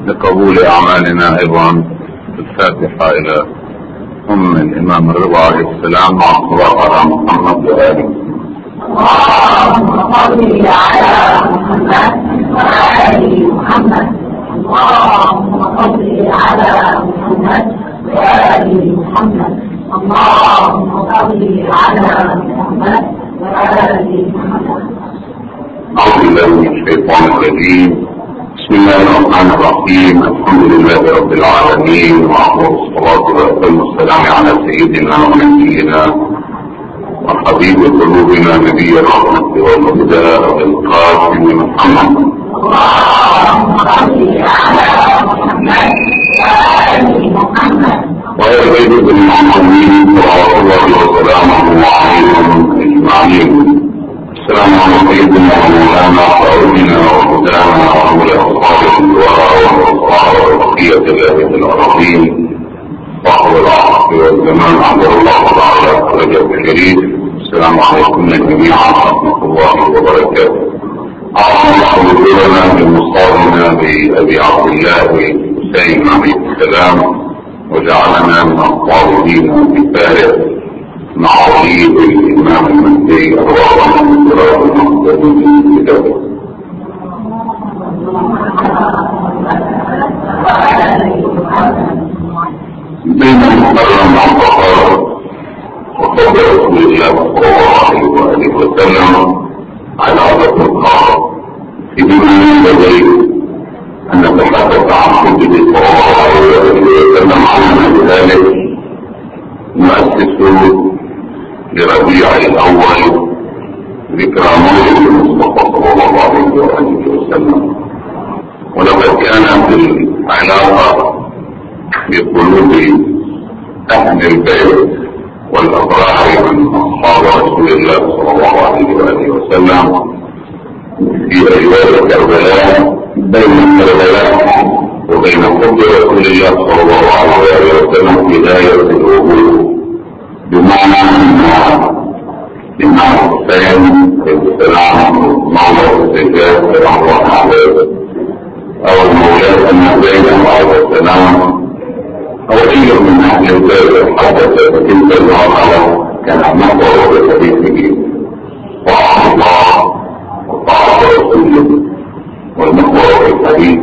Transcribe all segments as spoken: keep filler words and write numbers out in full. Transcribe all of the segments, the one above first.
لقبول أعمالنا أيضا. الفاتحة إلى أم الإمام الرضا عليه السلام مع الصلاة على محمد وآله. اللهم صل على محمد وآل محمد. اللهم صل على محمد وآل محمد. اللهم صل على محمد وآل محمد. أعوذ بالله من الشيطان الرجيم. بسم الله الرحمن الرحيم. الحمد لله رب العالمين، وأفضل الصلاة وأتم السلام على سيدنا ونبينا وحبيب قلوبنا نبي الرحمة والهدى القاسم محمد. اللهم صل على محمد وآل محمد. وآل بيته المعصومين صلوات الله وسلامه عليهم أجمعين. السلام على سيدنا ومولانا وأولنا وهدانا وأولى أصحاب الدعاء والأصحاب وبقية الله في الأرضين صاحب العصر والزمان عبد الله تعالى رجب الشريف. السلام عليكم جميعا ورحمة الله وبركاته. أعظم الله نزولنا بمصابنا بأبي عبد الله حسين عليه السلام، وجعلنا من الطالبين بفارق مع وليد الإمام المهدي أرواحنا من صراط المقدمين في كتابه. بين المحرم والفقر وقبل رسول الله صلى الله عليه وآله وسلم على عادة الخاص في بما ينبغي أن نتحدث عن حجة صلى الله عليه وآله وسلم على ذلك مؤسس لربيع الأول ذكرى مولد المصطفى صلى الله عليه وآله وسلم. ولقد كانت العلاقة بقلوب أهل البيت والأبرار من أصحاب رسول الله صلى الله عليه وآله وسلم في أجواء كربلاء، بين كربلاء وبين حب رسول الله صلى الله عليه وآله وسلم بداية الوجود، بمعنى أن الحسين السلام مولى الزكاة سلام الله عليه، أو المولاة النبيين عليه السلام، أو أي من أهل البيت حدث في تلك المرحلة كان مصدر لحديثه طاعة الله وطاعة رسوله والمحور في الحديث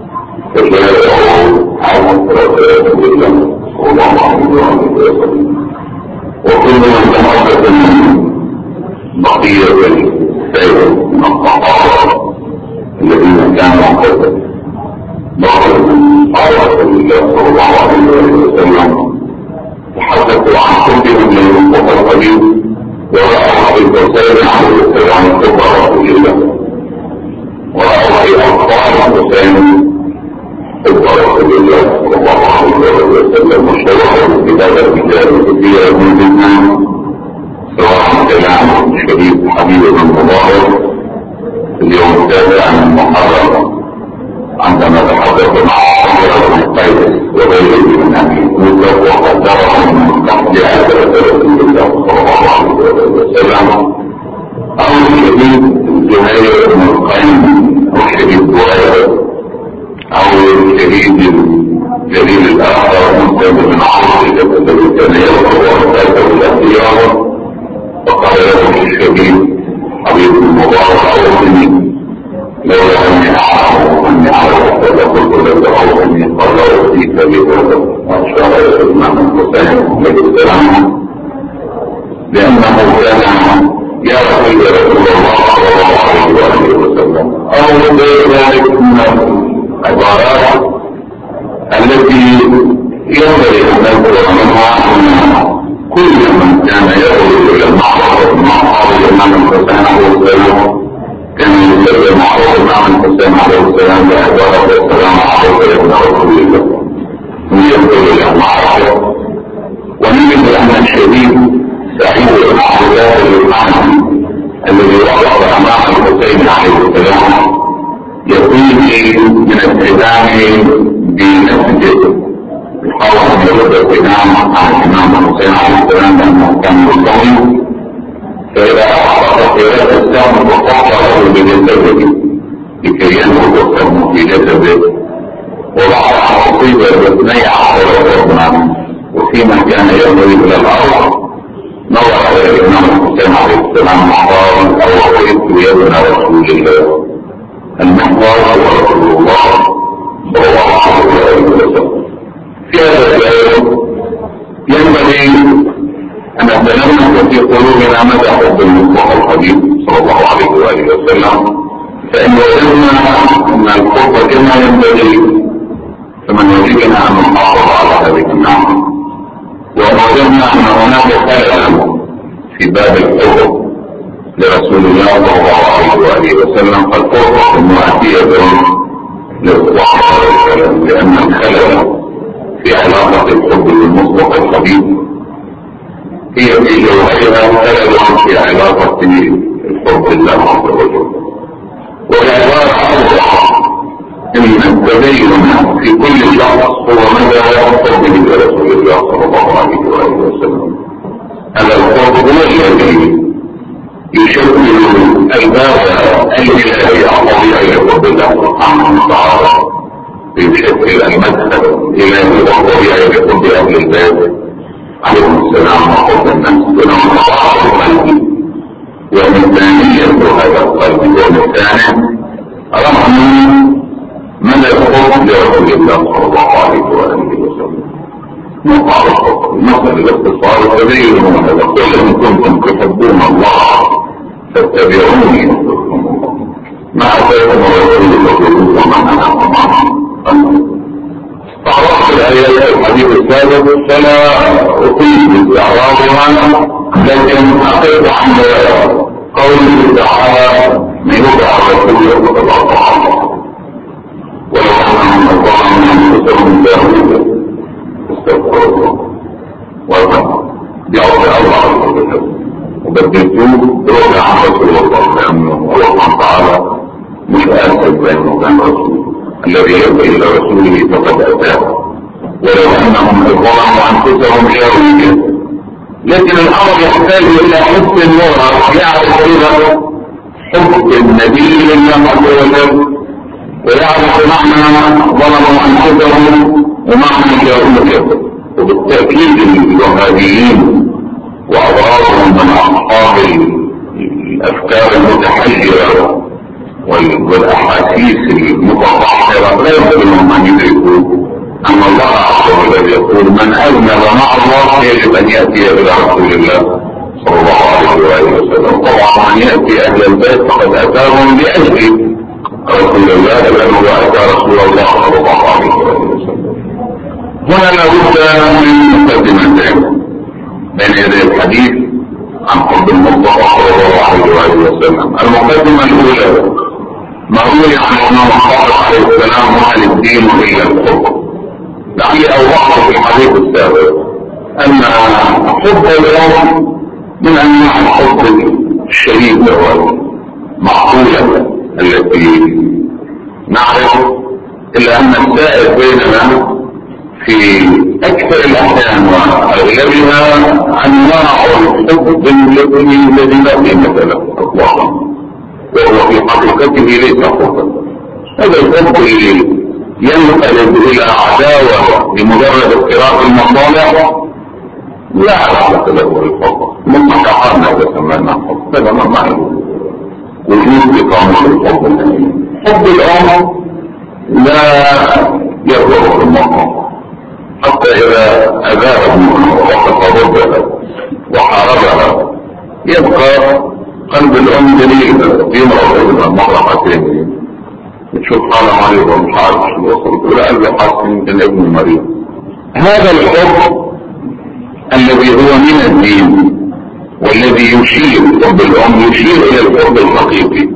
فجاءه عن رسول الله صلى الله عليه وسلم. وكل من تحدث من بقية السير من الصحابة الذين كانوا قد ضربوا من صحابة الله صلى الله عليه وسلم تحدثوا عن حبهم للمصطفى الحبيب، ورأوا في الحسين عليه السلام حب رسول الله، ورأوا في أطفال الحسين حب رسول الله صلى الله عليه وسلم، وشرعوا في هذا الكتاب كثيرا من الناس، سواء كلام شريف حبيب المبارك في اليوم التاسع من المحرم عندما تحدث مع عمر بن قيس وغيره من اهل الكوفه وقدرهم من تحت عتبه رسول الله صلى الله عليه وسلم، او الشهيد زهير بن القيم والشهيد بريده، او الشهيد الجليل الاخر مسلم بن عاصم الذي كان يرفض وفاته الاخيره فقال له الشهيد حبيب المبارك اوصني لولا اني اعلم اني اعلم فقلت لك اوصني قال اوصيك بهذا، واشار الى الامام الحسين عليه السلام لانه كان يرفض رسول الله صلى الله عليه واله وسلم، او غير ذلك من العبارات التي ينبغي ان نذكر منها ان كل من كان يخرج الى المعركه مع اصحاب الامام الحسين عليه السلام كان يسلم على الامام الحسين عليه السلام بعباره السلام عليك يا ابن رسول الله، ويخرج الى المعركه. ونجد ان الشهيد سعيد بن عبد الله الحنفي الذي وقف امام الحسين عليه السلام يقول من التزام بنفسه، يحاول ان يرد التزام عن الامام الحسين عليه السلام لانه كان مصلي، فاذا احرق قياده السهم وقطع له بجسده لكي ينفذ السهم في جسده، باثني عشر قرنا، وفيما كان يمضي الى الارض نظر الى الامام الحسين عليه السلام وقال: اوصيت يا ابن رسول الله. المحور هو رسول الله صلى الله عليه وسلم. في هذا الجانب ينبغي ان نتنمى في قلوبنا مدى حب المصطفى الحبيب صلى الله عليه واله وسلم، فان وجدنا ان الحب كما ينبغي فمن وجدنا ان نحافظ على هذه النعمه، وان وجدنا ان هناك خلل في باب الحب لرسول الله صلى الله عليه واله وسلم فالفرصه مؤتيه للاصلاح والكلام، لان الخلل في علاقه الحب بالمصطفى الحبيب هي في جوهرها خلل في علاقه الحب بالله عز وجل. والعباره اوضح ان التدين في كل شخص هو مدى حبه لرسول الله صلى الله عليه واله وسلم. هذا الحب هو الذي يشكل الباب الالهي الطبيعي لحب الله سبحانه وتعالى، يشكل المدخل الالهي الطبيعي لحب اهل البيت عليهم السلام وحب الناس بينهم مصالح القلب ومثانيه هذا القلب ومثانه رغم مدى الحب لرسول الله صلى الله عليه واله وسلم. مقال الحب مثل الاختصار التدين هذا: قل ان كنتم تحبون الله فاتبعوني يحببكم الله، ما اتاكم الرسول فخذوه وما نهاكم عنه. تعرفت الايات الحديث السابق فلا اطيل باستعراضها، لكن اقف عند قوله تعالى: من يطع الرسول فقد اطاع الله ولو انهم اطاعوا انفسهم جاهلوا استغفر الله وارحمه. دي اول الله وبدلتوه برجع عن رسول الله، لانه الله سبحانه وتعالى مش اسف بانه كان رسول، الذي يدعي الى رسوله فقد اتاه ولو انهم ظلموا انفسهم جاهلوا. لكن الامر يحتاج الى حب النور يعرف ايضا حب النبي لله عز وجل، ويعرف معنى ظلموا انفسهم ومعنى جاهلوا. وبالتاكيد الوهابيين واضرارهم من اصحاب الافكار المتحجره والاحاسيس المتطهره لا يمكنهم ان يدركوا ان الله عز وجل يقول: من اذنب مع الله يجب ان ياتي الى رسول الله صلى الله عليه واله وسلم. طبعا من ياتي اهل البيت فقد اتاهم لاجل رسول الله لانه اتى رسول الله صلى الله عليه واله وسلم. هنا لابد من مقدمتين بين يدي الحديث عن حب المصطفى صلى الله عليه واله وسلم. المقدمه الاولى ما روي عن الامام الصادق عليه السلام: وهل الدين الا الحب. لعلي اوضحت في الحديث السابق ان حب الام من انواع الحب الشديده والمعقوله التي نعرف، الا ان السائر بيننا في اكثر الاحيان واغلبها انواع الحب الذي لا قيمه له اطلاقا، وهو في حقيقته ليس حبا. هذا الحب اللي ينقلب الى عداوه لمجرد اختراق المصالح لا علاقه له بالحب. مما شعرنا اذا سمينا حب هذا ما معنى وجود اقامه الحب الامين. حب الام لا يضر المقام حتى اذا اذاها وقف ضدها وحاربها يبقى قلب الام دليل يمرض مرحتين تشوف حالة مريضة مش عارف شو وصلت ولا قلبي حاسس يمكن ابن مريض. هذا الحب الذي هو من الدين والذي يشير حب الام يشير الى الحب الحقيقي،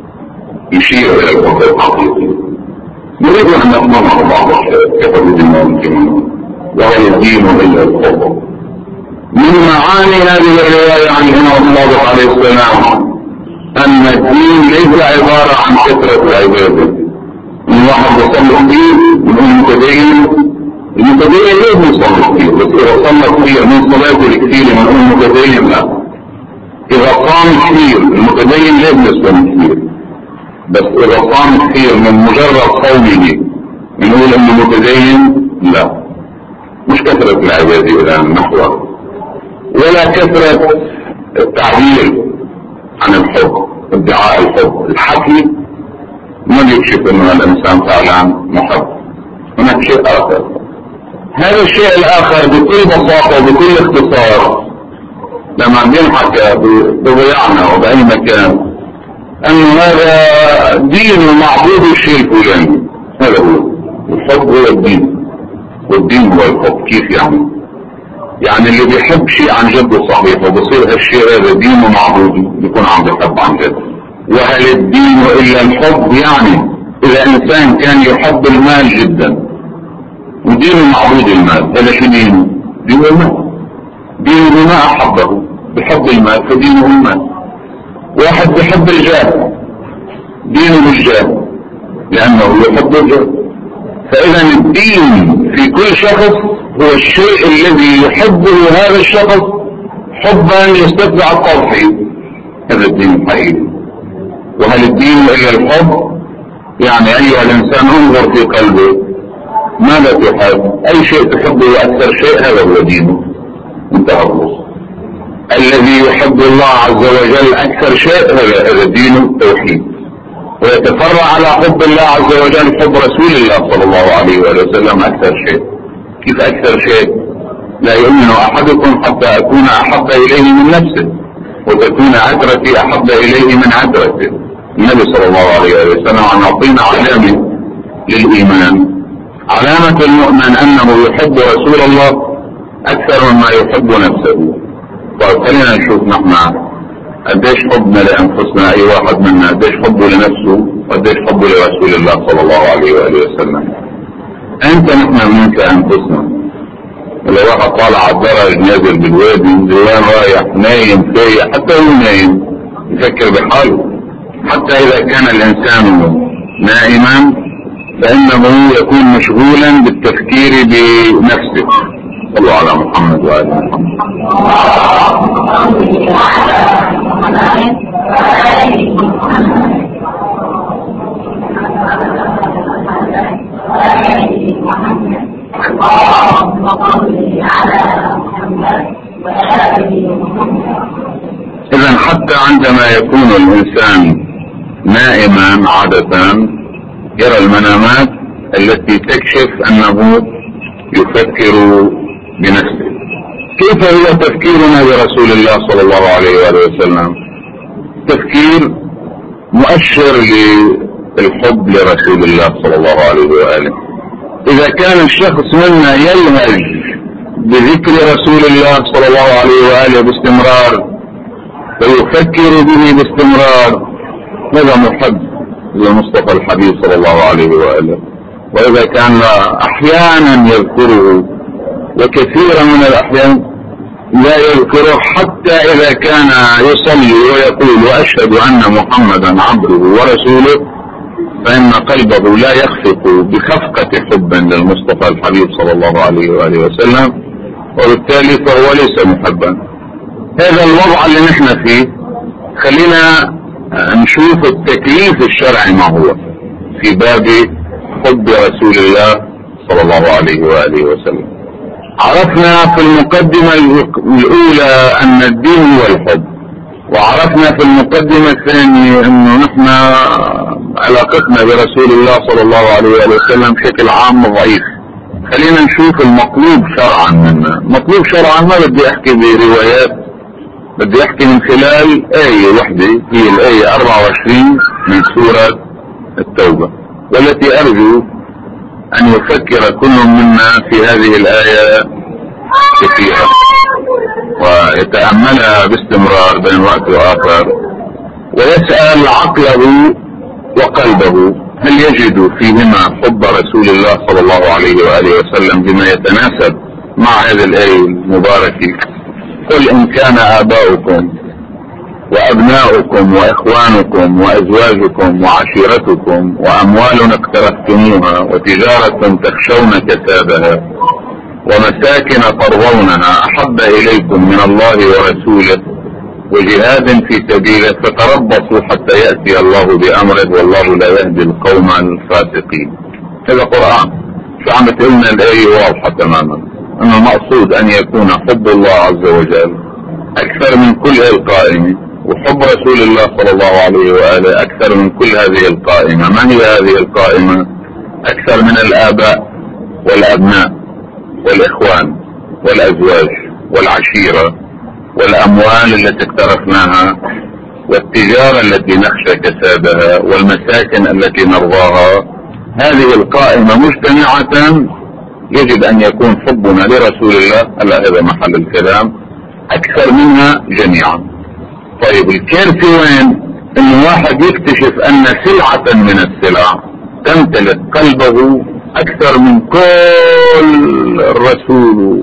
يشير الى الحب الحقيقي. نريد ان نضمنه بعض الشيء كحدود الممكن. وهل الدين الا الحب. من معاني هذه الروايه عن الامام الصادق عليه السلام ان الدين ليس عباره عن كثره العباده. من واحد يصلي كثير من متدين، المتدين ليه بيصلي كثير؟ بس اذا صلى كثير من صلاته الكثير من المتدين لا. اذا صام كثير المتدين ليه بيصوم كثير؟ بس اذا صام كثير من مجرد صومه نقول انه متدين لا، مش كثرة العبادة إلى نحوه، ولا كثرة التعبير عن الحب، ادعاء الحب، الحكي ما يكشف انه الانسان فعلا محب. هناك شيء اخر، هذا الشيء الاخر بكل بساطة وبكل اختصار لما بينحكى بضياعنا وبأي مكان انه هذا دين ومعبود الشيء الفلاني، هذا هو الحب، هو الدين، والدين هو الحب. كيف يعني؟ يعني اللي بيحب شيء عن جد صحيح وبصير هالشيء هذا دين ومعبود بيكون عم بيحب عن جد. وهل الدين الا الحب؟ يعني اذا انسان كان يحب المال جدا ودينه معبود المال، هذا شو دينه؟ دينه المال، دينه ما احبه، بحب المال فدينه المال. واحد بحب الجاه، دينه الجاه لانه يحب الجاه. فاذا الدين في كل شخص هو الشيء الذي يحبه هذا الشخص حبا يستتبع التضحية، هذا الدين الحقيقي. وهل الدين الا الحب؟ يعني ايها الانسان انظر في قلبه، ماذا تحب؟ اي شيء تحبه اكثر شيء هذا هو دينه، انتهى الرسول. الذي يحب الله عز وجل اكثر شيء هذا هذا دينه التوحيد، ويتفرع على حب الله عز وجل حب رسول الله صلى الله عليه وآله وسلم اكثر شيء. كيف اكثر شيء؟ لا يؤمن احدكم حتى اكون احب اليه من نفسه وتكون عترتي احب اليه من عترته. النبي صلى الله عليه وسلم عم يعطينا علامة للايمان، علامة المؤمن انه يحب رسول الله اكثر مما يحب نفسه. طيب خلينا نشوف نحن قديش حبنا لانفسنا، اي واحد منا قديش حبه لنفسه وقديش حبه لرسول الله صلى الله عليه وآله وسلم. انت نحن منك انفسنا. لو واحد طالع على الدرج نازل بالوادي وين رايح؟ نايم فايق، حتى هو نايم يفكر بحاله. حتى اذا كان الانسان نائما فانه يكون مشغولا بالتفكير بنفسه. صلوا على محمد وآل محمد. إذن حتى عندما يكون الإنسان نائما عادة يرى المنامات التي تكشف أنه يفكر بنفسه. كيف هو تفكيرنا برسول الله صلى الله عليه وآله وسلم؟ تفكير مؤشر للحب لرسول الله صلى الله عليه وآله. إذا كان الشخص منا يلهج بذكر رسول الله صلى الله عليه وآله باستمرار ويفكر به باستمرار، هذا محب للمصطفى الحبيب صلى الله عليه وآله. وإذا كان أحيانا يذكره وكثيرا من الأحيان لا يذكره، حتى إذا كان يصلي ويقول وأشهد أن محمدا عبده ورسوله، فإن قلبه لا يخفق بخفقة حب للمصطفى الحبيب صلى الله عليه وآله وسلم، وبالتالي فهو ليس محبا. هذا الوضع اللي نحن فيه خلينا نشوف التكليف الشرعي ما هو في باب حب رسول الله صلى الله عليه وآله وسلم. عرفنا في المقدمة الأولى أن الدين هو الحب، وعرفنا في المقدمة الثانية أنه نحن علاقتنا برسول الله صلى الله عليه وآله وسلم بشكل عام ضعيف. خلينا نشوف المطلوب شرعا منا. مطلوب شرعا ما بدي أحكي بروايات، بدي أحكي من خلال آية وحدة هي الآية أربعة وعشرين من سورة التوبة، والتي أرجو أن يفكر كل منا في هذه الآية كثيرا ويتأملها باستمرار بين وقت وآخر، ويسأل عقله وقلبه هل يجد فيهما حب رسول الله صلى الله عليه وآله وسلم بما يتناسب مع هذه الآية المباركة. قل إن كان آباؤكم وأبناؤكم وإخوانكم وأزواجكم وعشيرتكم وأموال اقترفتموها وتجارة تخشون كسادها ومساكن ترضونها أحب إليكم من الله ورسوله وجهاد في سبيله فتربصوا حتى يأتي الله بأمره والله لا يهدي القوم الفاسقين. هذا قرآن. شو عم تقولنا الآية واضحة تماما، أن المقصود أن يكون حب الله عز وجل أكثر من كل هذه القائمة، وحب رسول الله صلى الله عليه وآله أكثر من كل هذه القائمة. ما هي هذه القائمة؟ أكثر من الآباء والأبناء والإخوان والأزواج والعشيرة والأموال التي اقترفناها والتجارة التي نخشى كسادها والمساكن التي نرضاها. هذه القائمة مجتمعة يجب أن يكون حبنا لرسول الله، ألا هذا محل الكلام، أكثر منها جميعا. طيب الكارثة وين؟ إن واحد يكتشف أن سلعة من السلع تمتلك قلبه أكثر من كل الرسول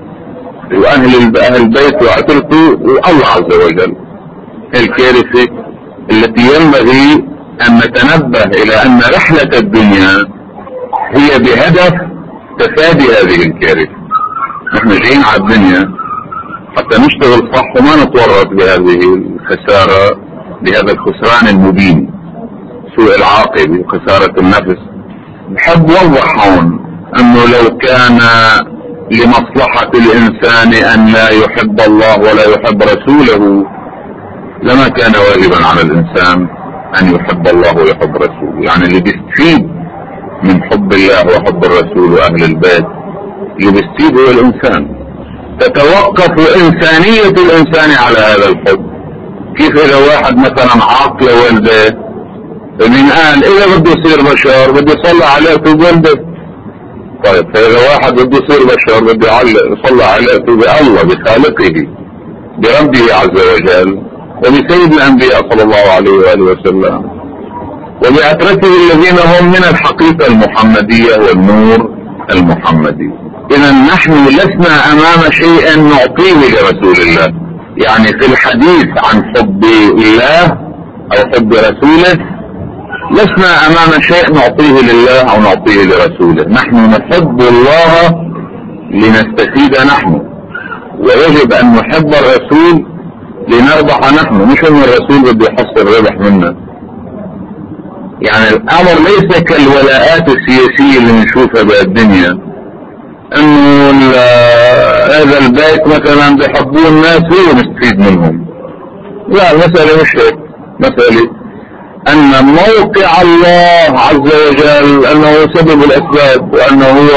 وأهل البيت وعترته والله عز وجل. الكارثة التي ينبغي أن نتنبه إلى أن رحلة الدنيا هي بهدف تفادي هذه الكارثة. نحن جايين على الدنيا حتى نشتغل صح وما نتورط بهذه الخسارة، بهذا الخسران المبين، سوء العاقبة وخسارة النفس. بحب وضح هون أنه لو كان لمصلحة الإنسان أن لا يحب الله ولا يحب رسوله لما كان واجبا على الإنسان أن يحب الله ويحب رسوله. يعني اللي بيستفيد من حب الله وحب الرسول وأهل البيت اللي بيستفيد هو الإنسان. تتوقف إنسانية الإنسان على هذا الحب. كيف إذا واحد مثلا عاق لوالده من قال إذا بده يصير بشر بده يصلى على والده، طيب فإذا واحد بده يصير بشر بده يصلى على بالله بخالقه بربه عز وجل وبسيد الأنبياء صلى الله عليه وآله وسلم وبعترته الذين هم من الحقيقة المحمدية والنور المحمدي. إذا نحن لسنا أمام شيء نعطيه لرسول الله. يعني في الحديث عن حب الله أو حب رسوله لسنا أمام شيء نعطيه لله أو نعطيه لرسوله. نحن نحب الله لنستفيد نحن، ويجب أن نحب الرسول لنربح نحن، مش أن الرسول بده يحصل ربح منا. يعني الأمر ليس كالولاءات السياسية اللي نشوفها بالدنيا، انه هذا البيت مثلا بيحبوه الناس ونستفيد منهم. لا، المسألة مش هيك. مسألة ان موقع الله عز وجل انه سبب الاسباب وانه هو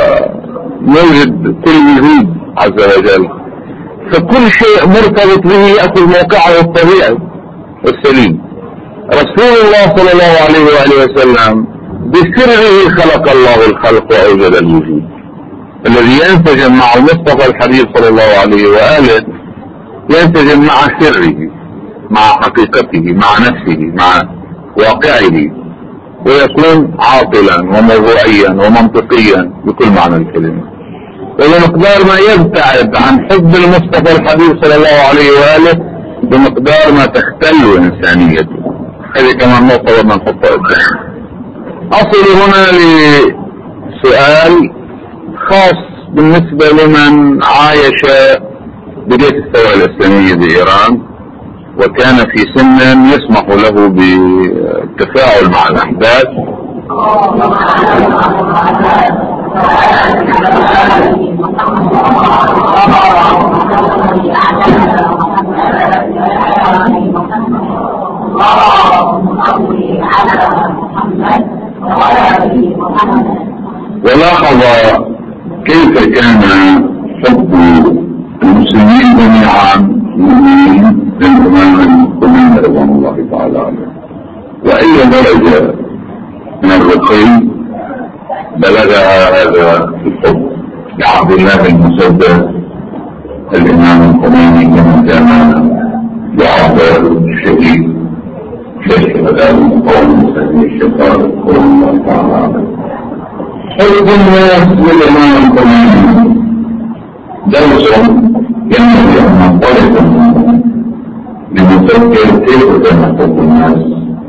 موجد كل وجود عز وجل، فكل شيء مرتبط به يأخذ موقعه الطبيعي والسليم. رسول الله صلى الله عليه وآله وسلم بسره خلق الله الخلق وأوجد الوجود. الذي ينسجم مع المصطفى الحبيب صلى الله عليه وآله ينسجم مع سره، مع حقيقته، مع نفسه، مع واقعه، ويكون عاقلا وموضوعيا ومنطقيا بكل معنى الكلمة. وبمقدار ما يبتعد عن حب المصطفى الحبيب صلى الله عليه وآله بمقدار ما تختل إنسانيته. هذه كمان نقطة بدنا نحطها قدام. أصل هنا لسؤال خاص بالنسبة لمن عايش بداية الثورة الإسلامية بإيران وكان في سن يسمح له بالتفاعل مع الأحداث. ولاحظ كيف كان حب المسلمين جميعا مؤمنين للإمام المسلمين رضوان الله تعالى عليه، وأي درجة من الرقي بلغها هذا الحب لعبد الله المسدد الإمام الخميني كما كان يعبر الشهيد شيخ مدام قوم سيد الشيطان رضوان الله تعالى عليه. حب الناس للإمام الخميني درس ينبغي أن ننطلق منه لنفكر كيف كان حب الناس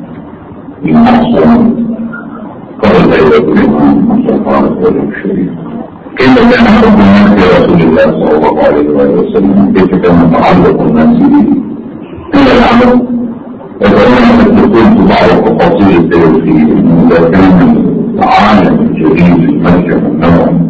للمعصوم قبل ليلة الإمام الشيطان الشريف. كيف كان حب الناس لرسول الله صلى الله عليه وسلم، كيف كان تعلق الناس به. هذا العمل وكمان تكون في بعض التفاصيل التاريخية إذا كان العالم الجديد المسجد النووي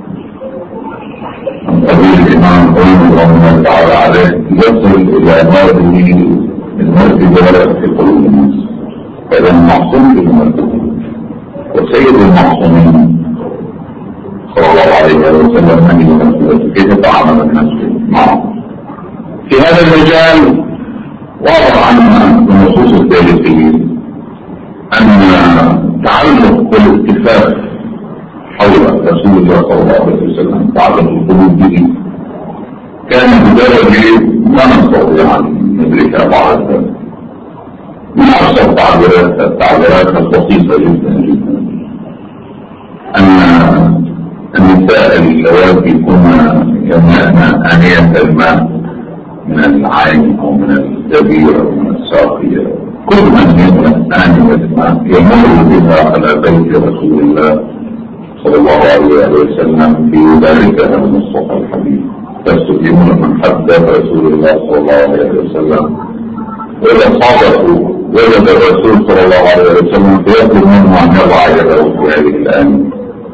عن قبيل الإمام عمر رضي الله تعالى عليه يصل إلى هذه المرتبة في قلوب الناس، فإذا المعصوم في المرتبة وسيد المعصومين صلى الله عليه وسلم هذه المرتبة كيف تعامل الناس معه. في هذا المجال واضح عنا النصوص التاريخية أن تعلق والاتفاق حول رسول الله صلى الله عليه وسلم تعلق القلوب به كان بدرجة لا نستطيع أن ندركها بعض من أبسط التعبيرات التعبيرات البسيطة جدا جدا أن النساء اللواتي كنا يملأن آنية الماء من العين أو من الزبير أو من الساقية، كل من يملأ آنية الماء يمر بها على بيت رسول الله صلى الله عليه وسلم في ذلك المصطفى الحبيب، فاستقيمون من حدث رسول الله صلى الله عليه وسلم وإذا صادقوا وجد الرسول صلى الله عليه وسلم فيطلب منه أن يضع يده في هذه الآنية.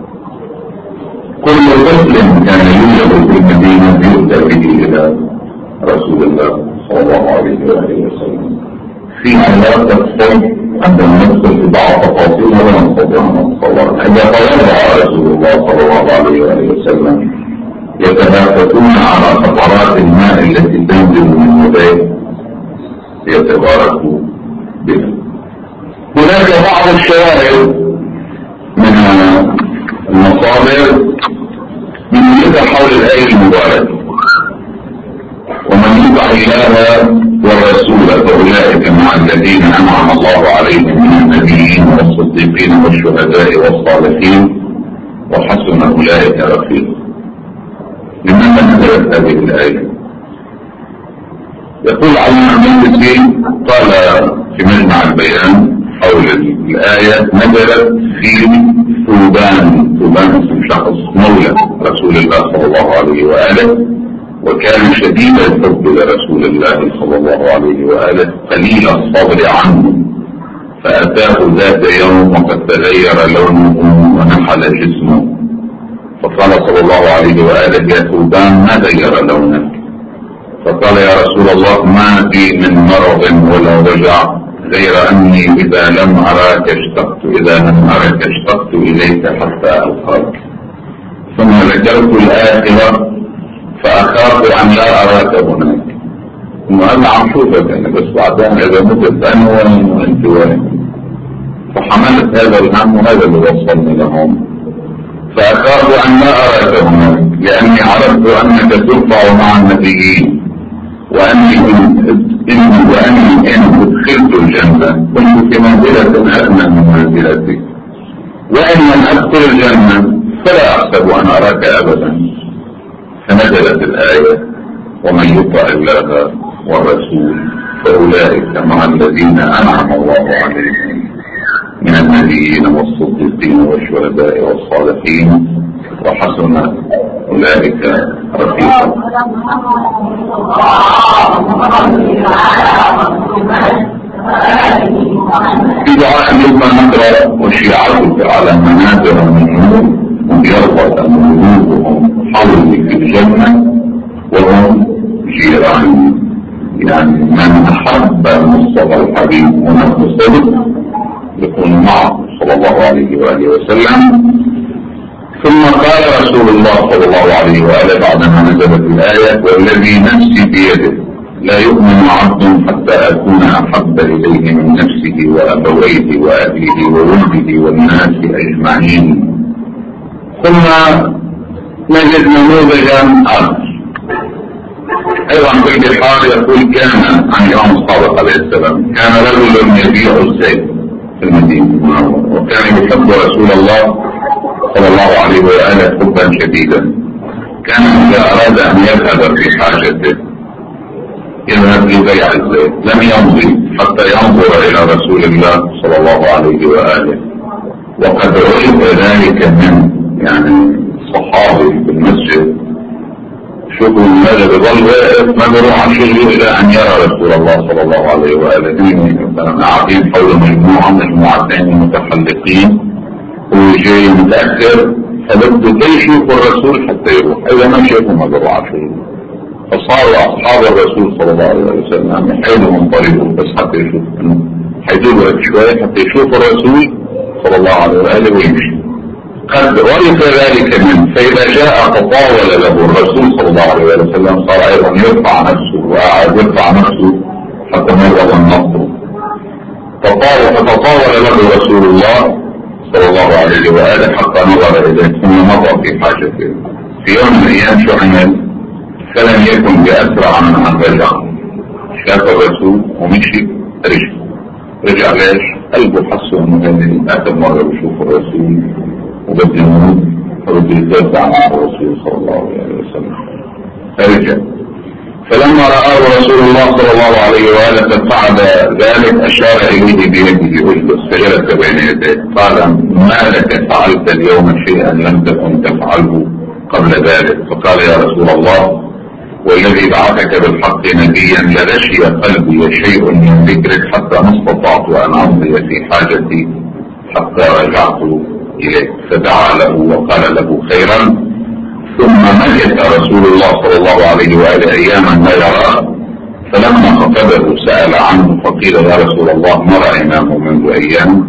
كل طفل كان يوجد في المدينة يؤتى به إلى رسول الله صلى الله عليه وسلم في علاقة حب عندما ندخل في بعض تفاصيل ولا نستطيع أن نتصور. إذا تواضع رسول الله صلى الله عليه وسلم يتنافسون على قطرات الماء التي تنزل من يديه يتباركوا بها. هناك بعض الشواهد من المصادر من حول الآية المباركة، ومن يطع الله والرسول فأولئك مع الذين أنعم الله عليهم من النبيين والصديقين والشهداء والصالحين وحسن أولئك رفيقا. لماذا نزلت هذه الآية؟ يقول علامة المقدسي قال في مجمع البيان حول الآية نزلت في ثوبان، ثوبان اسم شخص مولى رسول الله صلى الله عليه وآله، وكان شديد الحب لرسول الله صلى الله عليه وآله قليل الصبر عنه، فأتاه ذات يوم وقد تغير لونه ونحل جسمه، فقال صلى الله عليه وآله يا ثوبان ما غير لونك؟ فقال يا رسول الله ما بي من مرض ولا وجع غير أني إذا لم أراك اشتقت إذا لم أراك اشتقت إليك حتى ألقاك. ثم ذكرت الآخرة فأخاف أن لا أراك هناك، ثم أنا عم شوفك أنا بس بعدين إذا متت أنا وين وأنت وين، فحملت هذا الهم وهذا اللي وصلني لهم. فأخاف أن لا أراك هناك لأني عرفت أنك ترفع مع النبيين، وأني إن وأني إن أدخلت الجنة كنت في منزلة أدنى من منزلتك، وإن لم أدخل الجنة فلا أحسب أن أراك أبدا. فنزلت الآية ومن يطع الله والرسول فأولئك مع الذين أنعم الله عليهم من النبيين والصديقين والشهداء والصالحين وحسن أولئك رفيقا. في دعاء يبقى نقرأ وشيعتك على منابر من نور يربط ملوكهم حولي في الجنة وهم جيران، يعني من أحب المصطفى الحبيب ونحن الصدق يكون معه صلى الله عليه وآله وسلم. ثم قال رسول الله صلى الله عليه وآله بعدما نزلت الآية والذي نفسي بيده لا يؤمن عبد حتى أكون أحب إليه من نفسه وأبويه وأهله وولده والناس أجمعين. ثم نجد نموذجا آخر أيضا في البحار يقول كان عن الإمام الصادق عليه السلام كان رجل يبيع الزيت في المدينة المنورة، وكان يحب رسول الله صلى الله عليه وآله حبا شديدا. كان إذا أراد أن يذهب في حاجته يذهب لبيع الزيت، لم يمضي حتى ينظر إلى رسول الله صلى الله عليه وآله، وقد عرف ذلك من يعني صحابي في المسجد شوفوا وآله بظل واقف ما بيروح على شغله إلى أن يرى رسول الله صلى الله عليه وآله وسلم قاعدين حول مجموعة مجموعتين متحلقين وجاي متأخر فبده يشوف الرسول حتى يروح، إذا ما شافوا ما بيروح على شغله. فصاروا أصحاب الرسول صلى الله عليه وسلم يحيدوا من طريقهم بس حتى يشوف حيدوا وقت شوية حتى يشوف الرسول صلى الله عليه وآله ويمشي. قد ورث ذلك منه، فإذا جاء تطاول له الرسول صلى الله عليه وسلم صار أيضا يرفع نفسه وقعد يرفع نفسه حتى ما يبقى النصر. تطاول فتطاول له رسول الله صلى الله عليه وآله حتى نظر إليه ثم مضى في حاجته. في يوم من الأيام شو عمل؟ فلم يكن بأسرع من أن رجع، شاف الرسول ومشي رجع. رجع ليش؟ قلبه حسوا انه هذه اخر مرة بشوف الرسول وبدي يموت فبدي يتبع عن الرسول صلى الله عليه وسلم. فرجع، فلما رآه رسول الله صلى الله عليه وآله قد فعل ذلك أشار إليه بيده يقول له سجلت بين يديه، قال ما لك فعلت اليوم شيئا لم تكن تفعله قبل ذلك؟ فقال يا رسول الله والذي بعثك بالحق نبيا لغشي قلبي شيء من ذكرك حتى ما استطعت ان امضي في حاجتي حتى رجعت اليك. فدعا له وقال له خيرا. ثم مكث رسول الله صلى الله عليه واله اياما لا يراه، فلما خطبه سال عنه فقيل يا رسول الله ما رايناه منذ ايام.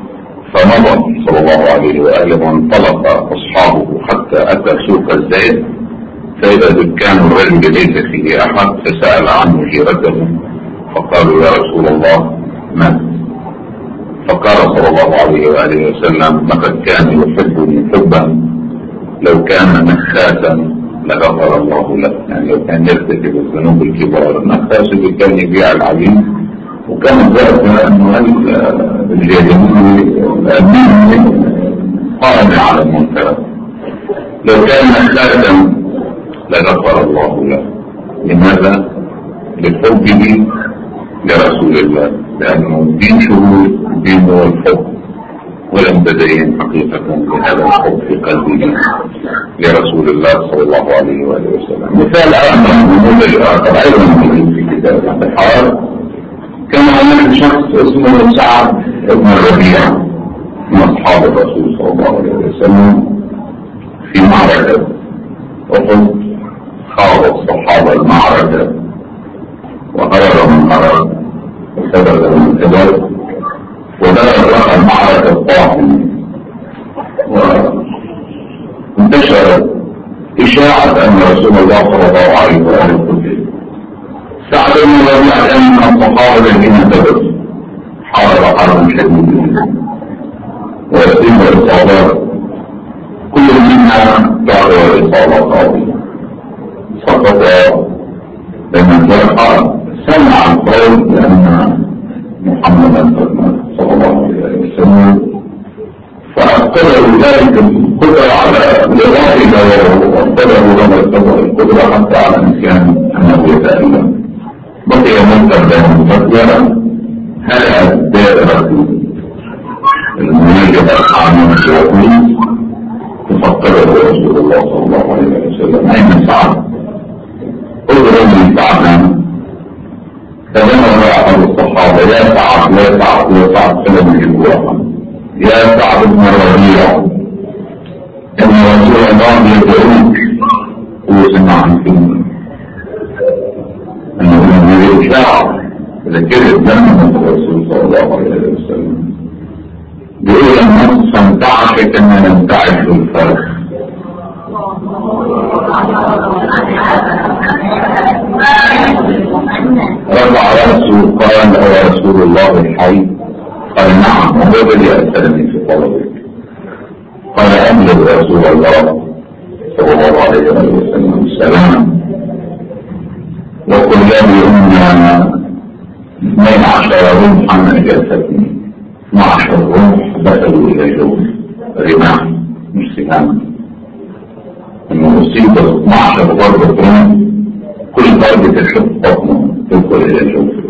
فمضى صلى الله عليه واله وانطلق اصحابه حتى اتى سوق الزيت، فإذا دكان الرجل ليس فيه أحد، فسأل عنه جيرته فقالوا يا رسول الله مات. فقال صلى الله عليه وآله وسلم لقد كان يحبني حبا لو كان نخاسا لغفر الله له. يعني لو كان يرتكب الذنوب الكبار، النخاس اللي كان يبيع العبيد وكان ذلك أنه الجاهلين الأمين قائم على المنكر، لو كان نخاسا لغفر الله له. لماذا؟ لحبه لرسول الله، لأنه الدين شهود، الدين هو الحب، ولم تدين حقيقة بهذا الحب في قلبه لرسول الله صلى الله عليه وآله وسلم. مثال آخر نموذج آخر أيضا في كتاب الانتحار، كان هناك شخص اسمه سعد بن الربيع من أصحاب الرسول صلى الله عليه وسلم في معركة أحد. خاض الصحابة المعركة وهرب من هرب وسبب من سبب وبلغ لها المعركة الطاحنة، وانتشرت إشاعة أن رسول الله صلى الله عليه وآله قتل. سعد بن الربيع كان من الصحابة الذين تبرزوا، حارب حرب شديدة ويتم إصابات كل منها تعرض إصابة قوية. سقط لمن جرح سمع القول لأن محمدا صلى الله عليه وسلم، فأقتله ذلك القدرة على لغائه وأقتله له القدرة حتى على إمكان أنه يتألم. بقي منكر مستقبلا هلأت دائرة المناجبة عن الوحيد، تفكره رسول الله صلى الله عليه وسلم أين سعد؟ قل رجل سعدا فلما أحد الصحابة يا سعد يا سعد يا سعد فلم يجبوها يا سعد بن الربيع إن رسول الله يدعوك. وسمع عن كلمة أنه من الإشاعة إذا كذب لما الرسول صلى الله عليه وسلم بيقول النص فانتعش كما ينتعش الفرخ. رفع رأسه قال هو رسول الله الحي؟ قال نعم وهو الذي أرسلني في طلبك. قال أملك رسول الله صلى الله عليه وسلم السلام وقل له إن اثنين عشر رمحا أجلستني، اثنى عشر رمح دخلوا إلى جوف رماح مش سهام، انه اصيب اثنى عشر ضربة رمح كل ضربة تشق بطنه تدخل الى جوفه.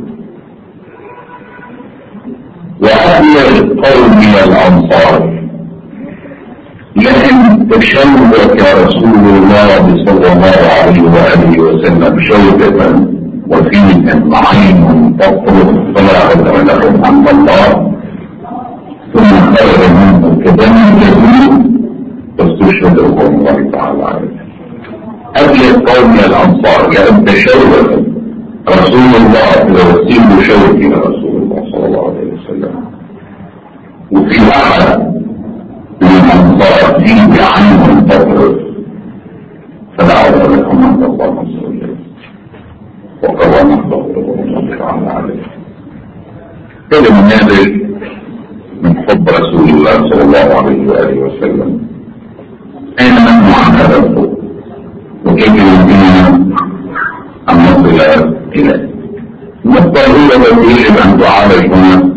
وأهل القوم الأنصار لكن تشوك رسول الله صلى الله عليه وآله وسلم شوكة وفيهم عين تطرق فلا عذر لهم عند الله، ثم خرج منه كدم جديد واستشهده الله تعالى عليه. قبل القوم الأنصار لأن تشوك رسول الله وسيل شوك رسول الله صلى الله عليه وسلم، وفي أحد من الأنصار فيه بعين تطرق فلا عذر لهم عند الله عز وجل، وقال نحضر الله تعالى عليه. كلمة نادر من حب رسول الله صلى الله عليه وآله وسلم. أين نحن عن هذا الحب؟ وكيف يمكننا أن نصل إليه؟ النقطة الأولى التي يجب أن تعالج هنا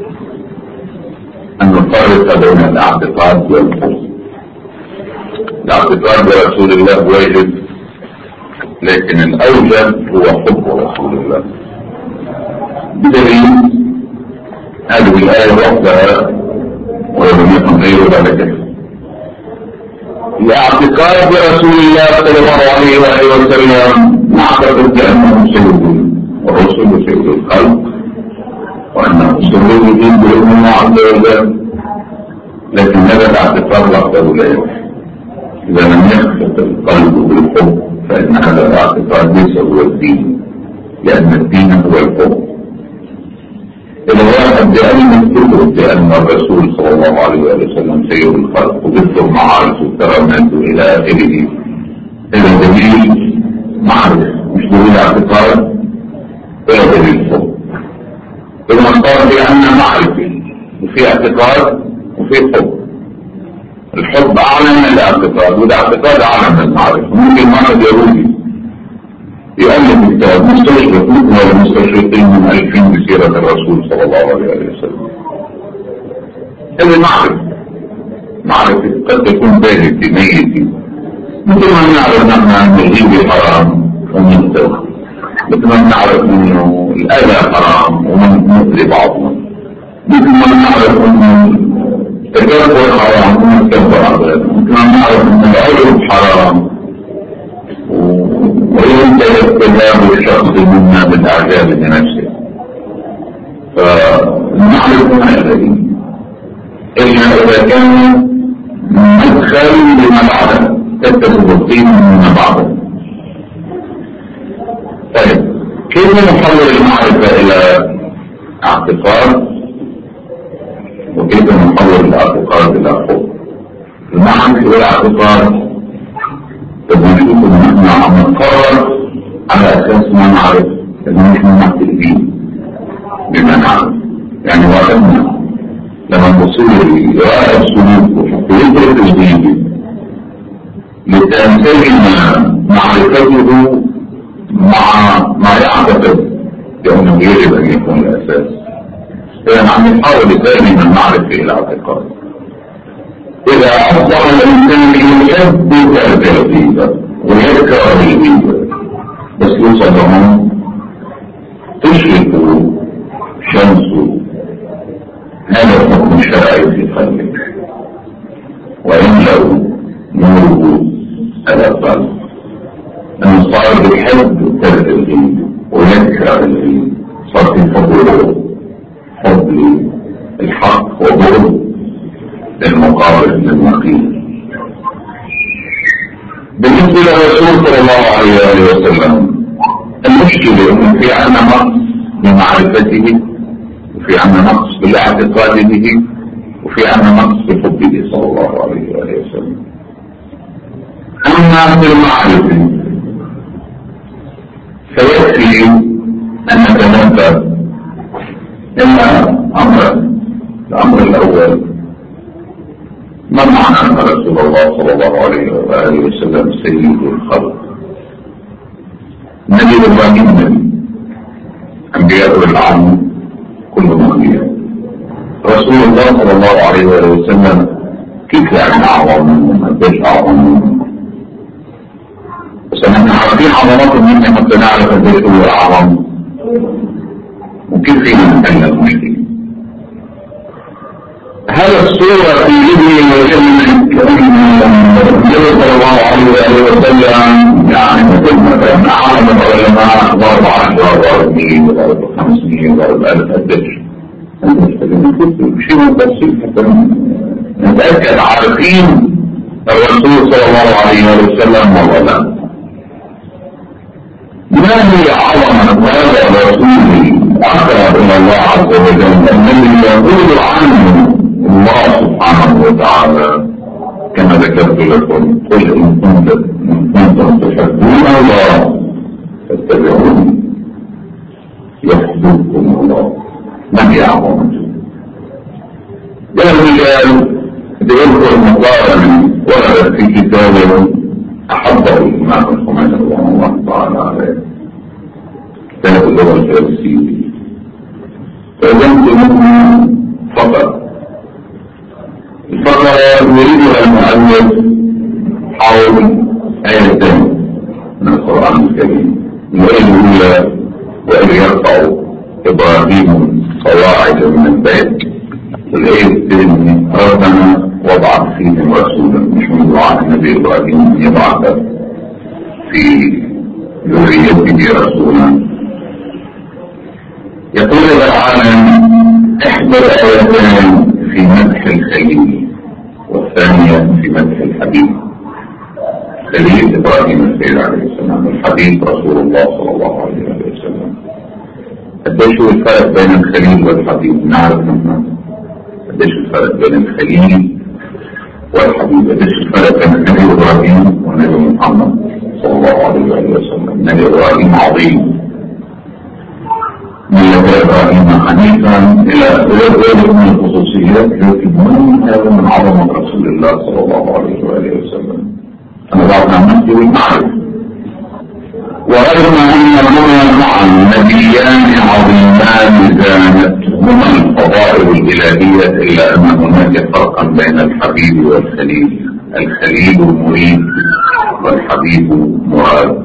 أن نفرق بين الاعتقاد والحب. الاعتقاد برسول الله واجب، لكن الأوجب هو حب رسول الله. بدليل هذه الآية وحدها ولم يكن غير ذلك. الاعتقاد برسول الله صلى الله عليه وآله وسلم نعتقد بأنه سيد والرسول سيد الخلق، وأنه سيد الدين بإذن الله عز وجل، لكن هذا الاعتقاد وحده لا يكفي. إذا لم يخلط القلب بالحب فإن هذا الاعتقاد ليس هو الدين، لأن الدين هو الحب. إذا واحد بأن يكتب بأن الرسول صلى الله عليه وسلم سيد الخلق وبذكر معارف وكرامات إلى آخره، إذا دليل معرفة مش دليل اعتقاد ولا دليل حب. إذا صار بأن معرفة وفي اعتقاد وفي حب. الحب أعلى من الاعتقاد والاعتقاد أعلى من المعرفة. ممكن واحد يهودي يؤلف كتاب مستشرق مثل المستشرقين من ألفين بسيرة الرسول صلى الله عليه وسلم. هذه معرفة معرفة قد تكون باهتي ميتي، مثل ما نعرف نحن أن الغيب حرام ومنتج، مثل ما نعرف أنه الأذى حرام ومن نؤذي بعضنا، مثل ما نعرف أنه التكبر حرام ومن تكبر عباد، مثل ما نعرف أن العجب حرام وينتهي اتجاه الشخص منا بالاعجاب بنفسه. فنعرف هذا إلا إذا كان مدخل لما بعده تتسب الدين مما بعده. طيب كيف نحول المعرفة إلى اعتقاد وكيف نحول الاعتقاد إلى حب؟ المعرفة والاعتقاد بنشوف ان احنا عم نقرر على اساس ما نعرف ان نحن محتاجين بما نعرف. يعني واحدنا لما نصير يراقب سلوكه ويدرك الجديد لتنسجم معرفته مع ما يعتقد بانه يجب ان يكون الاساس. اذا عم نحاول دائما نعرف الى الاعتقاد. إذا أصبح الإنسان يحب التربية ويكره الغيبة، بس يوصل لهم تشرق شمس هذا الحكم الشرعي في قلبك ويملأ نوره على القلب. أنه صار يحب ترك الغيبة ويكره الغيبة، صار في حب حب الحق وبغض المقابل للنقيض. بالنسبة للرسول صلى الله عليه وسلم المشكلة انه في عنا نقص بمعرفته وفي عنا نقص بالاعتقاد به وفي عنا نقص بحبه صلى الله عليه وسلم. اما في المعرفة فيكفي ان نتنبه الى امرين. الامر الاول ما معنى أن رسول الله صلى الله عليه وآله وسلم سيد الخلق؟ نبي إبراهيم نبي، أنبياء العالم كلهم أنبياء. رسول الله صلى الله عليه وآله وسلم كيف يعني أعظم منهم؟ قديش أعظم منهم؟ بس نحن عارفين عظمته منهم حتى نعرف قديش هو أعظم، وكيف فينا نحل المشكلة؟ هل الصورة في ابن وجهك النبي صلى الله عليه وسلم يعني كلمة عالم العلماء ضرب عشرة ضرب مئة ضرب خمسمئة ضرب ألف قديش شيء تفصيل حتى نتأكد عارفين الرسول صلى الله عليه وسلم ولا لا. ما هي عظمة هذا الرسول أقرب إلى الله عز وجل الذي يقول عنه الله سبحانه وتعالى كما ذكرت لكم قل إن كنتم تحبون الله فاتبعوني يحببكم الله. ما هي عظمته؟ الرجال بيذكر مقارنة وردت في كتابه أحبه الإمام الخميني رحمه الله تعالى عليه كانت اللغة الفارسية فأذنت منه فقط الفقرة يريدها المؤلف حول آيتين من القرآن الكريم. الآية الأولى وإذ يرفع إبراهيم قواعد من البيت، والآية الثانية ربنا وضع فيهم رسولا، مش من دعاء النبي إبراهيم أن يبعث في ذريته رسولا. يقول العالم إحدى الآيتين في مدح الخليل والثانية في مدح الحبيب. خليل إبراهيم السيد عليه السلام، الحبيب رسول الله صلى الله عليه وسلم. قديش هو الفرق بين الخليل والحبيب؟ نعرف نحن قديش الفرق بين الخليل والحبيب، قديش الفرق بين النبي إبراهيم والنبي محمد صلى الله عليه وسلم. النبي إبراهيم عظيم، ملة إبراهيم حنيفا إلى غير من الخصوصيات التي من هذا من عظمة رسول الله صلى الله عليه وآله وسلم. أنا بعض عن نفسي والمعرفة. ورغم أنهما معا نبيان عظيمان زانتهما الفضائل الإلهية إلا أن هناك فرقا بين الحبيب والخليل. الخليل مريد والحبيب مراد.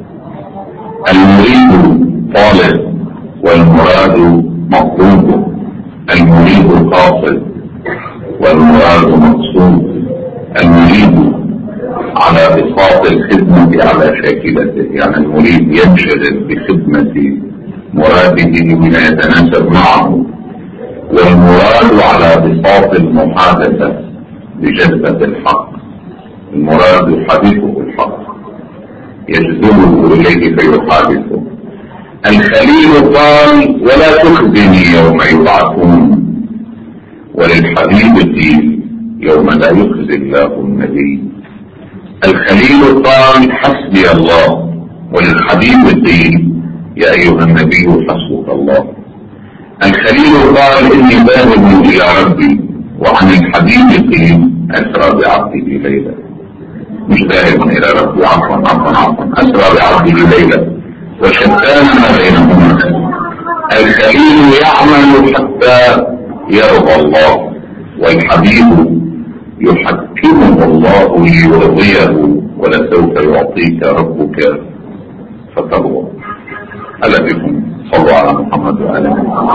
المريد طالب والمراد مطلوب، المريد قاصد والمراد مقصود. المريد على بساط الخدمة على شاكلته، يعني المريد ينشغل بخدمة مراده بما يتناسب معه، والمراد على بساط المحادثة بجذبة الحق. المراد يحادثه الحق، يجذبه إليه فيحادثه. الخليل قال ولا تخزني يوم يبعثون، وللحبيب الدين يوم لا يخزي الله النبي. الخليل قال حسبي الله، وللحبيب الدين يا أيها النبي حسبك الله. الخليل قال إني ذاهب إلى ربي، وعن الحبيب قيل أسرى بعبده ليلة. مش ذاهب إلى ربي، عفوا عفوا عفوا أسرى بعبده ليلة، وشتان ما بينهما. الخليل يعمل حتى يرضى الله، والحبيب يحكمه الله ليرضيه، ولسوف يعطيك ربك فترضى. ألا بكم صلوا على محمد وآله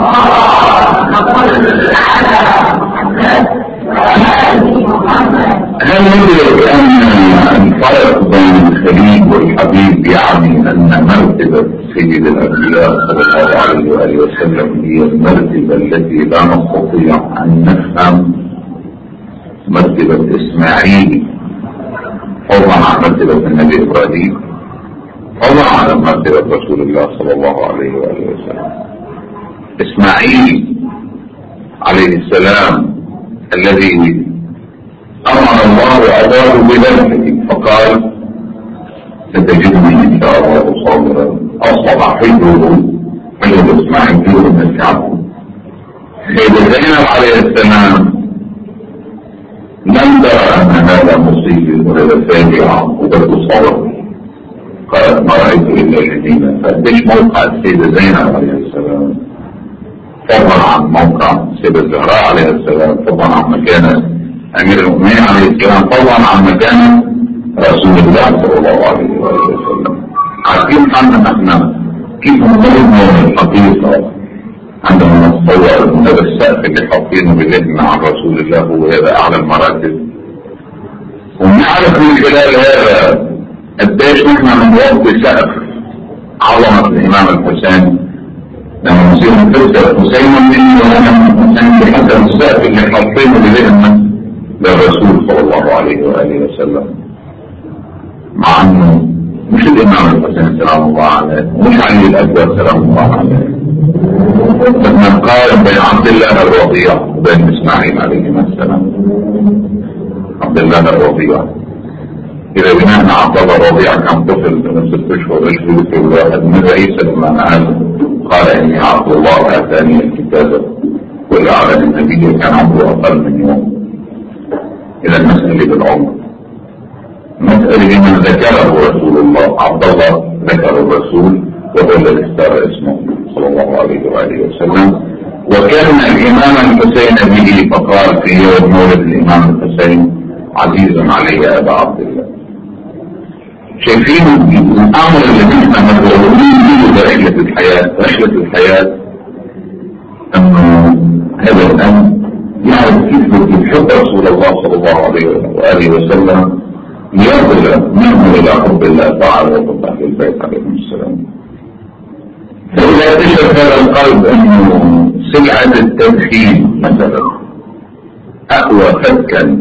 هل ندرك أن الفرق بين الخليل والحبيب يعني أن مرتبة سيد الأنبياء صلى الله عليه وآله وسلم هي المرتبة التي لا نستطيع أن نفهم مرتبة إسماعيل فضلا عن مرتبة النبي إبراهيم، فضلا عن مرتبة رسول الله صلى الله عليه وآله وسلم. إسماعيل عليه السلام الذي أمر الله أباه بذلك فقال ستجدني إن شاء الله صابرا. أصبح حجره حجر إسماعيل حجر من الكعب. سيدة زينب عليه السلام لم ترى أن هذا مصيب وهذا فاجعة وبدو صبر، قالت ما رأيت إلا الذين. فقديش موقع السيدة زينب عليه السلام فضلا عن موقع السيدة الزهراء عليه السلام، فضلا عن مكانة أمير المؤمنين عليه السلام، فضلا عن مكانة رسول الله صلى الله عليه وسلم. عارفين عننا احنا كيف نقول الحقيقة عندما نتصور ان هذا السقف اللي حاطينه بذهننا عن رسول الله هو هذا اعلى المراتب، ونعرف من خلال هذا قديش نحن بنوطي سقف عظمة الامام الحسين لما نصير نفسر الحسين مني وانا من الحسين بحسب السقف اللي حاطينه بذهننا للرسول صلى الله عليه واله وسلم، مع انه مش الامام الحسين سلام الله عليه ومش علي الاكبر سلام الله عليه، بدنا نقارن بين عبد الله الرضيع وبين اسماعيل عليه السلام. عبد الله الرضيع اذا بناء عبد الله الرضيع كان طفل من ست اشهر يجري في الواحد من رئيس لما قال قال اني عبد الله اتاني الكتاب والاعلن النبي كان عمره اقل من يوم. الى المسألة بالعمر، مسألة لمن ذكره رسول الله، عبد الله ذكر الرسول وهو الذي اختار اسمه صلى الله عليه وآله وسلم. وكان الإمام الحسين به فقال في يوم مولد الإمام الحسين عزيز علي أبا عبد الله. شايفين الأمر اللي نحن مدعوين به برحلة الحياة، رحلة الحياة أنه هذا الأمر يعرف كيف يحب رسول الله صلى الله عليه وآله وسلم ليصل منه إلى حب الله تعالى وحب أهل البيت عليهم السلام. فإذا اكتشف هذا القلب أنه سلعة التدخين مثلا أقوى فتكا،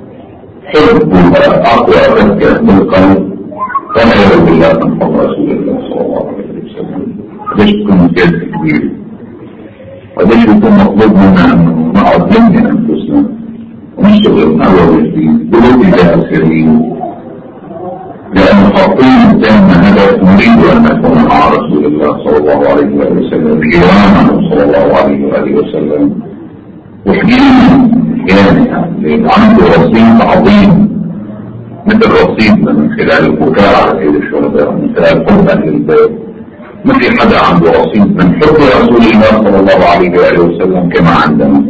حبها أقوى فتكا بالقلب، فنعوذ بالله من حب رسول الله صلى الله عليه وسلم. ليش تكون جد كبير؟ وليش يكون مطلوب منا أنه نقعد نبني أنفسنا ونشتغل نعوذ فيه بلوتي الخيرين، لأن حاطين قدامنا هدف نريد أن نكون مع رسول الله صلى الله عليه وآله وسلم، كرامه صلى الله عليه وآله وسلم، وحكيم يعني لأن عنده رصيد عظيم مثل رصيدنا من خلال البكاء على سيد الشهداء، من خلال حب أهل البيت. ما في حدا عنده رصيد من حب رسول الله صلى الله عليه وآله وسلم كما عندنا.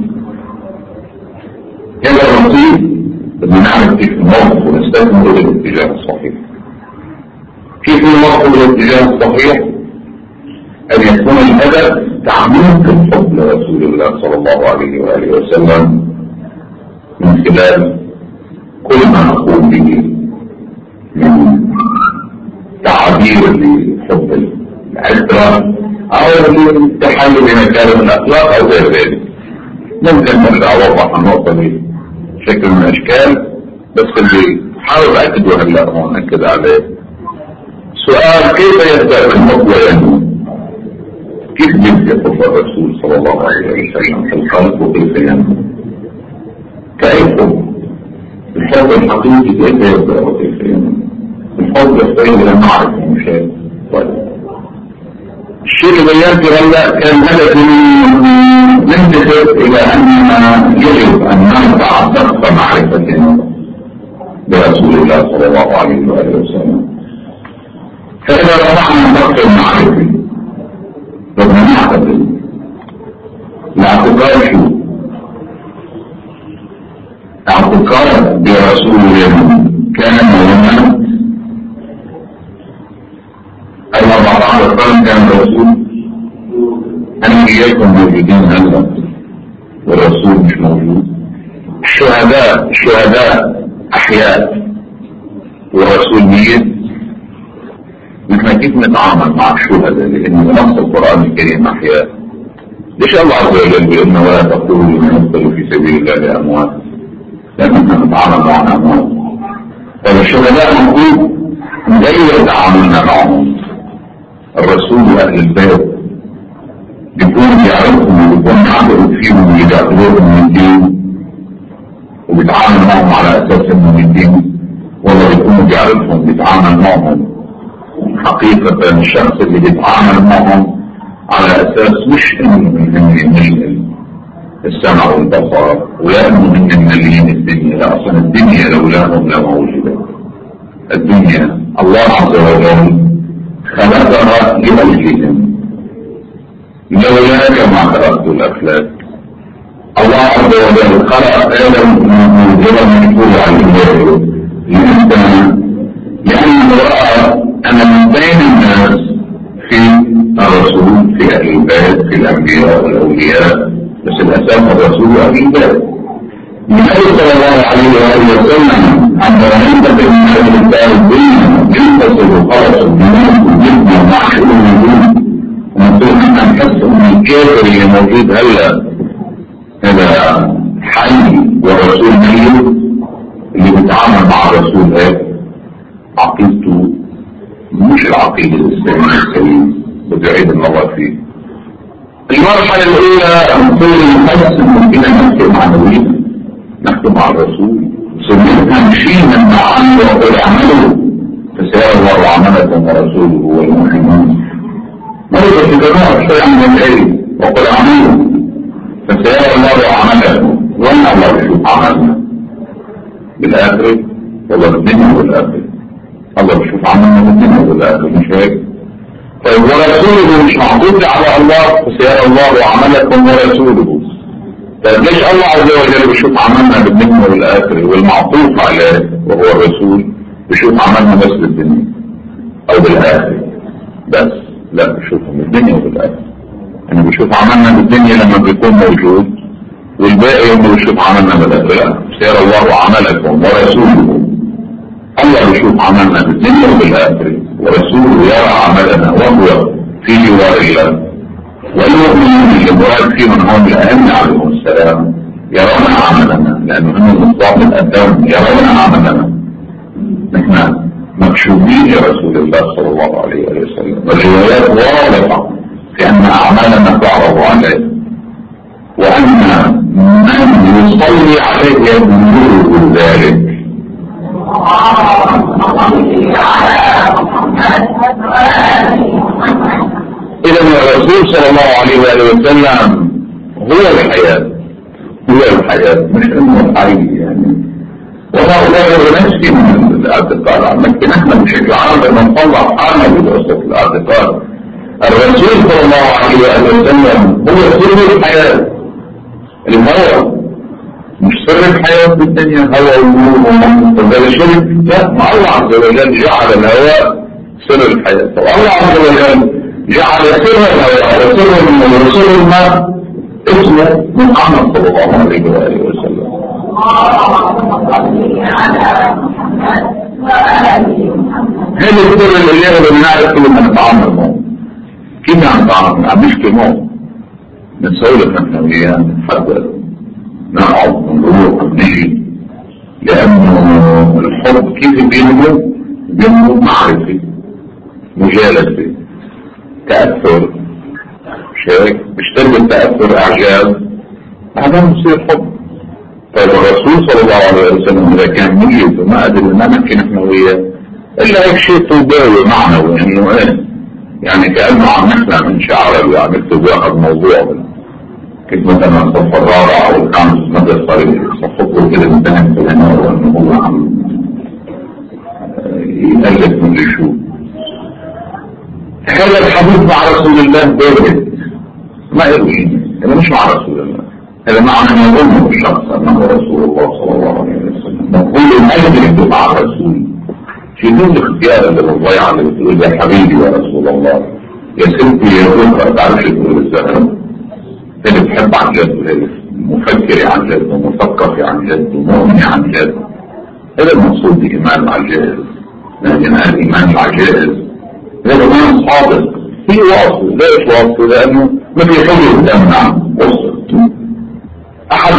هذا الرصيد بدنا نعرف كيف نوقف ونستثمر الاتجاه الصحيح. كيف نوقف الاتجاه الصحيح؟ أن يكون الهدف تعميق الحب لرسول الله صلى الله عليه وآله وسلم من خلال كل ما نقوم به من تعبير لحب العشرة أو التحلي بمكارم الأخلاق أو غير ذلك. ممكن نرجع أوضح النقطة دي شكل من الأشكال، بس اللي حاول أكده هلا هون أكد عليه. سؤال: كيف يبدأ بالحب وينمو؟ كيف يبدأ حب الرسول صلى الله عليه وسلم في القلب وكيف ينمو؟ كيف الحب الحقيقي كيف يبدأ وكيف ينمو؟ الحب يحتاج إلى معرفة مشاهد. طيب الشيء اللي بينته هلا كان هدفي ننتهي الى اننا يجب ان نرفع سقف معرفتنا برسول الله صلى الله عليه واله وسلم. فاذا رفعنا سقف المعرفه بدنا نعتقد الاعتقاد شو؟ اعتقاد برسول الله كان ومات أربعة عشر كان الرسول أنبياءكم موجودين هلا والرسول مش موجود. الشهداء الشهداء أحياء والرسول ميت. نحن كيف نتعامل مع الشهداء؟ لأن نص القرآن الكريم أحياء. ليش الله عز وجل بيقول لنا ولا تقولوا لمن يقتل في سبيل الله أموات؟ لأن نحن نتعامل مع الأموات. فالشهداء موجود نغير تعاملنا معهم. الرسول واهل البيت بيكون بيعرفهم وبيكون عقل فيهم ويعتبرهم من الدين وبيتعامل معهم على اساس انهم من الدين، ولا بيكون بيعرفهم بيتعامل معهم حقيقة الشخص اللي بيتعامل معهم على اساس مش انه من السمع والبصر ولا انه من مليين الدنيا، لا اصلا الدنيا لولاهم لا موجودة. الدنيا الله عز وجل خلقها لأجلهم، لولاك ما تركت الأفلاك. الله عز وجل خلق آدم من جبل مشهور عن الله لأنه لأنه رأى أن من بين الناس في الرسول في أهل البيت الأنبياء والأولياء، بس الأساس الرسول والأنبياء. النبي صلى الله عليه وآله وسلم عندما ينتقل من هذه الدار الدنيا ينتصر خلص الدماء وجبنا ومعشر الوجود، ونقول احنا نحس ان الكافر اللي موجود هلا هذا حي والرسول ميت، اللي بيتعامل مع الرسول هيك عقيدته مش العقيدة الإسلامية السليمة، بده يعيد النظر فيه. المرحلة الأولى نقول نحس إن فينا نحكي معنويا، نحكي مع الرسول، سميتنا مشينا مع عنه وقل اعملوا فسيرى الله عملكم ورسوله والمؤمنون. مرضى في جماعة شيئا من العلم وقل اعملوا فسيرى الله عملكم، وانا الله يشوف عملنا بالآخرة والله بالدنيا والآخرة. الله بيشوف عملنا بالدنيا والآخرة مش هيك؟ طيب ورسوله مش معطوف على الله فسيرى الله عملكم ورسوله. طيب ليش الله عز وجل بيشوف عملنا بالدنيا والآخرة والمعطوف عليه وهو الرسول بيشوف عملنا بس بالدنيا أو بالآخرة بس؟ لا، بيشوفهم بالدنيا وبالآخرة. يعني بيشوف عملنا بالدنيا لما بيكون موجود، والباقي يوم بيشوف عملنا بالآخرة. لا، سيرى الله عملكم ورسوله. الله بيشوف عملنا بالدنيا وبالآخرة، ورسوله يرى عملنا وهو في جوار الله. والمؤمنين اللي مراد فيهم هم الأئمة عليهم السلام يرون عملنا، لأنه هم المصطفى الأدام يرون عملنا. نحن مكشوفين يا رسول الله صلى الله عليه وسلم، والروايات واضحة في أن أعمالنا تعرض عليه، وأن من يصلي عليه يبلغه ذلك. إذا الرسول صلى الله عليه وآله وسلم هو الحياة، هو الحياة مش إنه الحي يعني. وما أغير نفسي من الاعتقاد، لكن احنا بشكل عام لما نطلع حالنا بدراسة الاعتقاد، الرسول صلى الله عليه وآله وسلم هو سر الحياة. الهوى مش سر الحياة في الدنيا، هوى ونور ومنطقة شرك، لا، ما الله عز وجل جعل الهواء سر الحياة. والله عز وجل جعل سر الهواء وسر وسر الماء اسمه محمد صلى الله عليه وآله وسلم. هذا السر اللي يقدر نعرف كيف نتعامل معه، كيف نتعامل معه، مش كموت نسوي له تنميات نتحدث نقعد نروح ونجي، لأنه الحب كيف بينمو؟ بينمو معرفي، مجالسي، تأثر، شيء بيشتغل التأثر إعجاب، هذا مصير حب. طيب الرسول صلى الله عليه وسلم إذا كان مجيد وما أدري ما نحكي نحن وياه إلا هيك شيء طوباوي معنوي، إنه إيه يعني كأنه عم نحلم من شعره وعم يكتب واحد موضوع كيف مثلا صف الرابع أو الخامس مدى صاري صفته كده انتهت بلنا وأنه هو عم يألف من الشوق. هذا الحديث مع رسول الله بارد ما يروي، هذا مش مع رسول الله، هذا معنى ما يظنه الشخص أنه رسول الله صلى الله عليه وسلم. نقول المجد مع الرسول في دون الاختيار اللي بالضيعة اللي بتقول يا حبيبي يا رسول الله يا ستي يا أخرى تعرفش تقول الزهر اللي بتحب عن جد وهي مفكر عن جد ومثقف عن جد ومؤمن عن جد. هذا المقصود بإيمان العجائز، لكن الإيمان العجائز هذا إيمان صادق في واصل. ليش واصل؟ لأنه ما في حجة تمنع وصل. أحد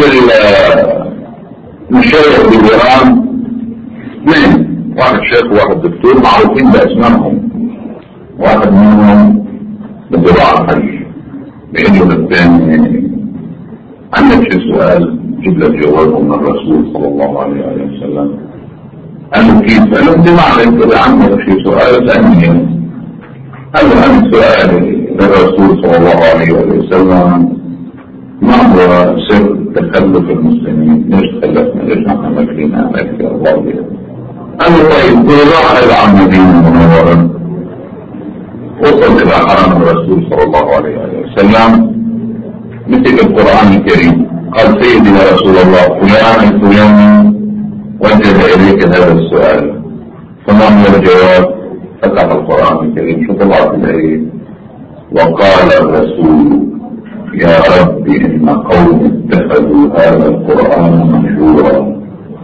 المشايخ بإيران اثنين، واحد شيخ وواحد دكتور معروفين بأسمائهم، واحد منهم بالزراعة الحج، بيقول الثاني عندك شي سؤال جيب لك جوابه من الرسول صلى الله عليه وسلم. قال له كيف؟ قال له انت ما عليك اذا عندك شي سؤال اسألني. قال له انا سؤالي للرسول صلى الله عليه وسلم ما هو سر تخلف المسلمين؟ ليش تخلفنا؟ ليش نحن ماكلين اماكن الله بها؟ قال له طيب تلاحظ عن مدينة منورة وصل إلى حرم الرسول صلى الله عليه وسلم مثل القرآن الكريم قال سيدي يا رسول الله فلان الفلان وجه إليك هذا السؤال فما هو الجواب؟ فتح القرآن الكريم شو طلعت الآية وقال الرسول يا رب إن قوم اتخذوا هذا القرآن مهجورا.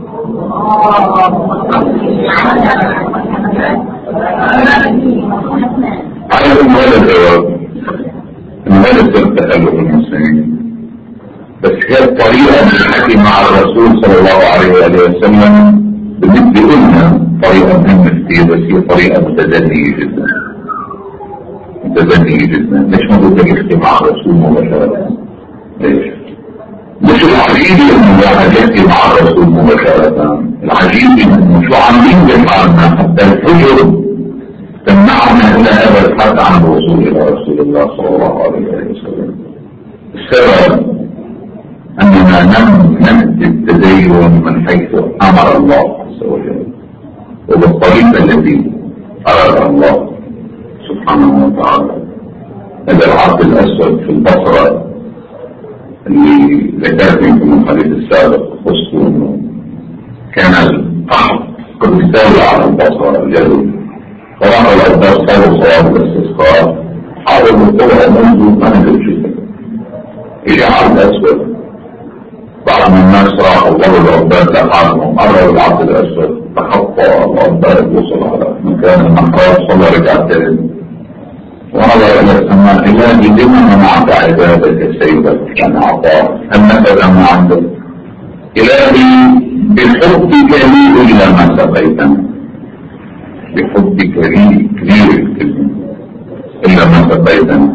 عارف ماذا الجواب؟ ماذا تتألف المسلمين؟ بس هي الطريقة اللي حكي مع الرسول صلى الله عليه وآله وسلم بالنسبة لنا طريقة مهمة كتير، بس هي طريقة متدنية جدا متدنية جدا. ليش ما بدك يحكي مع الرسول مباشرة؟ ليش؟ مش العجيب انه الواحد يحكي مع الرسول مباشرة، العجيب انه شو عم ينجح عنا حتى الحجر تمنعنا الى هذا الحد عن الوصول الى رسول الله صلى الله عليه وسلم. السبب اننا لم نأتي التدين من حيث امر الله عز وجل وبالطريقة التي اراد الله سبحانه وتعالى. هذا العبد الاسود في البصرة اللي ذكرت يمكن الحديث السابق خصوصا انه كان القحط قد استولى على البصرة الجدل، فراح العباس صاروا صواب الاستسقاء حاولوا الطلع منذ ما نزل شيء. اجى عبد اسود، بعض من الناس راحوا ضروا العباد لحالهم، قرروا العبد الاسود تخطى العباد وصل على مكان المحراب صلى ركعتين ونظر الى السماء: الهي لما منعت عبادك سيدك عن عطاء؟ هل نفذ ما عندك؟ الهي بحبك لي الا ما سقيتنا، بحبك لي كبير الكلمه الا ما سقيتنا.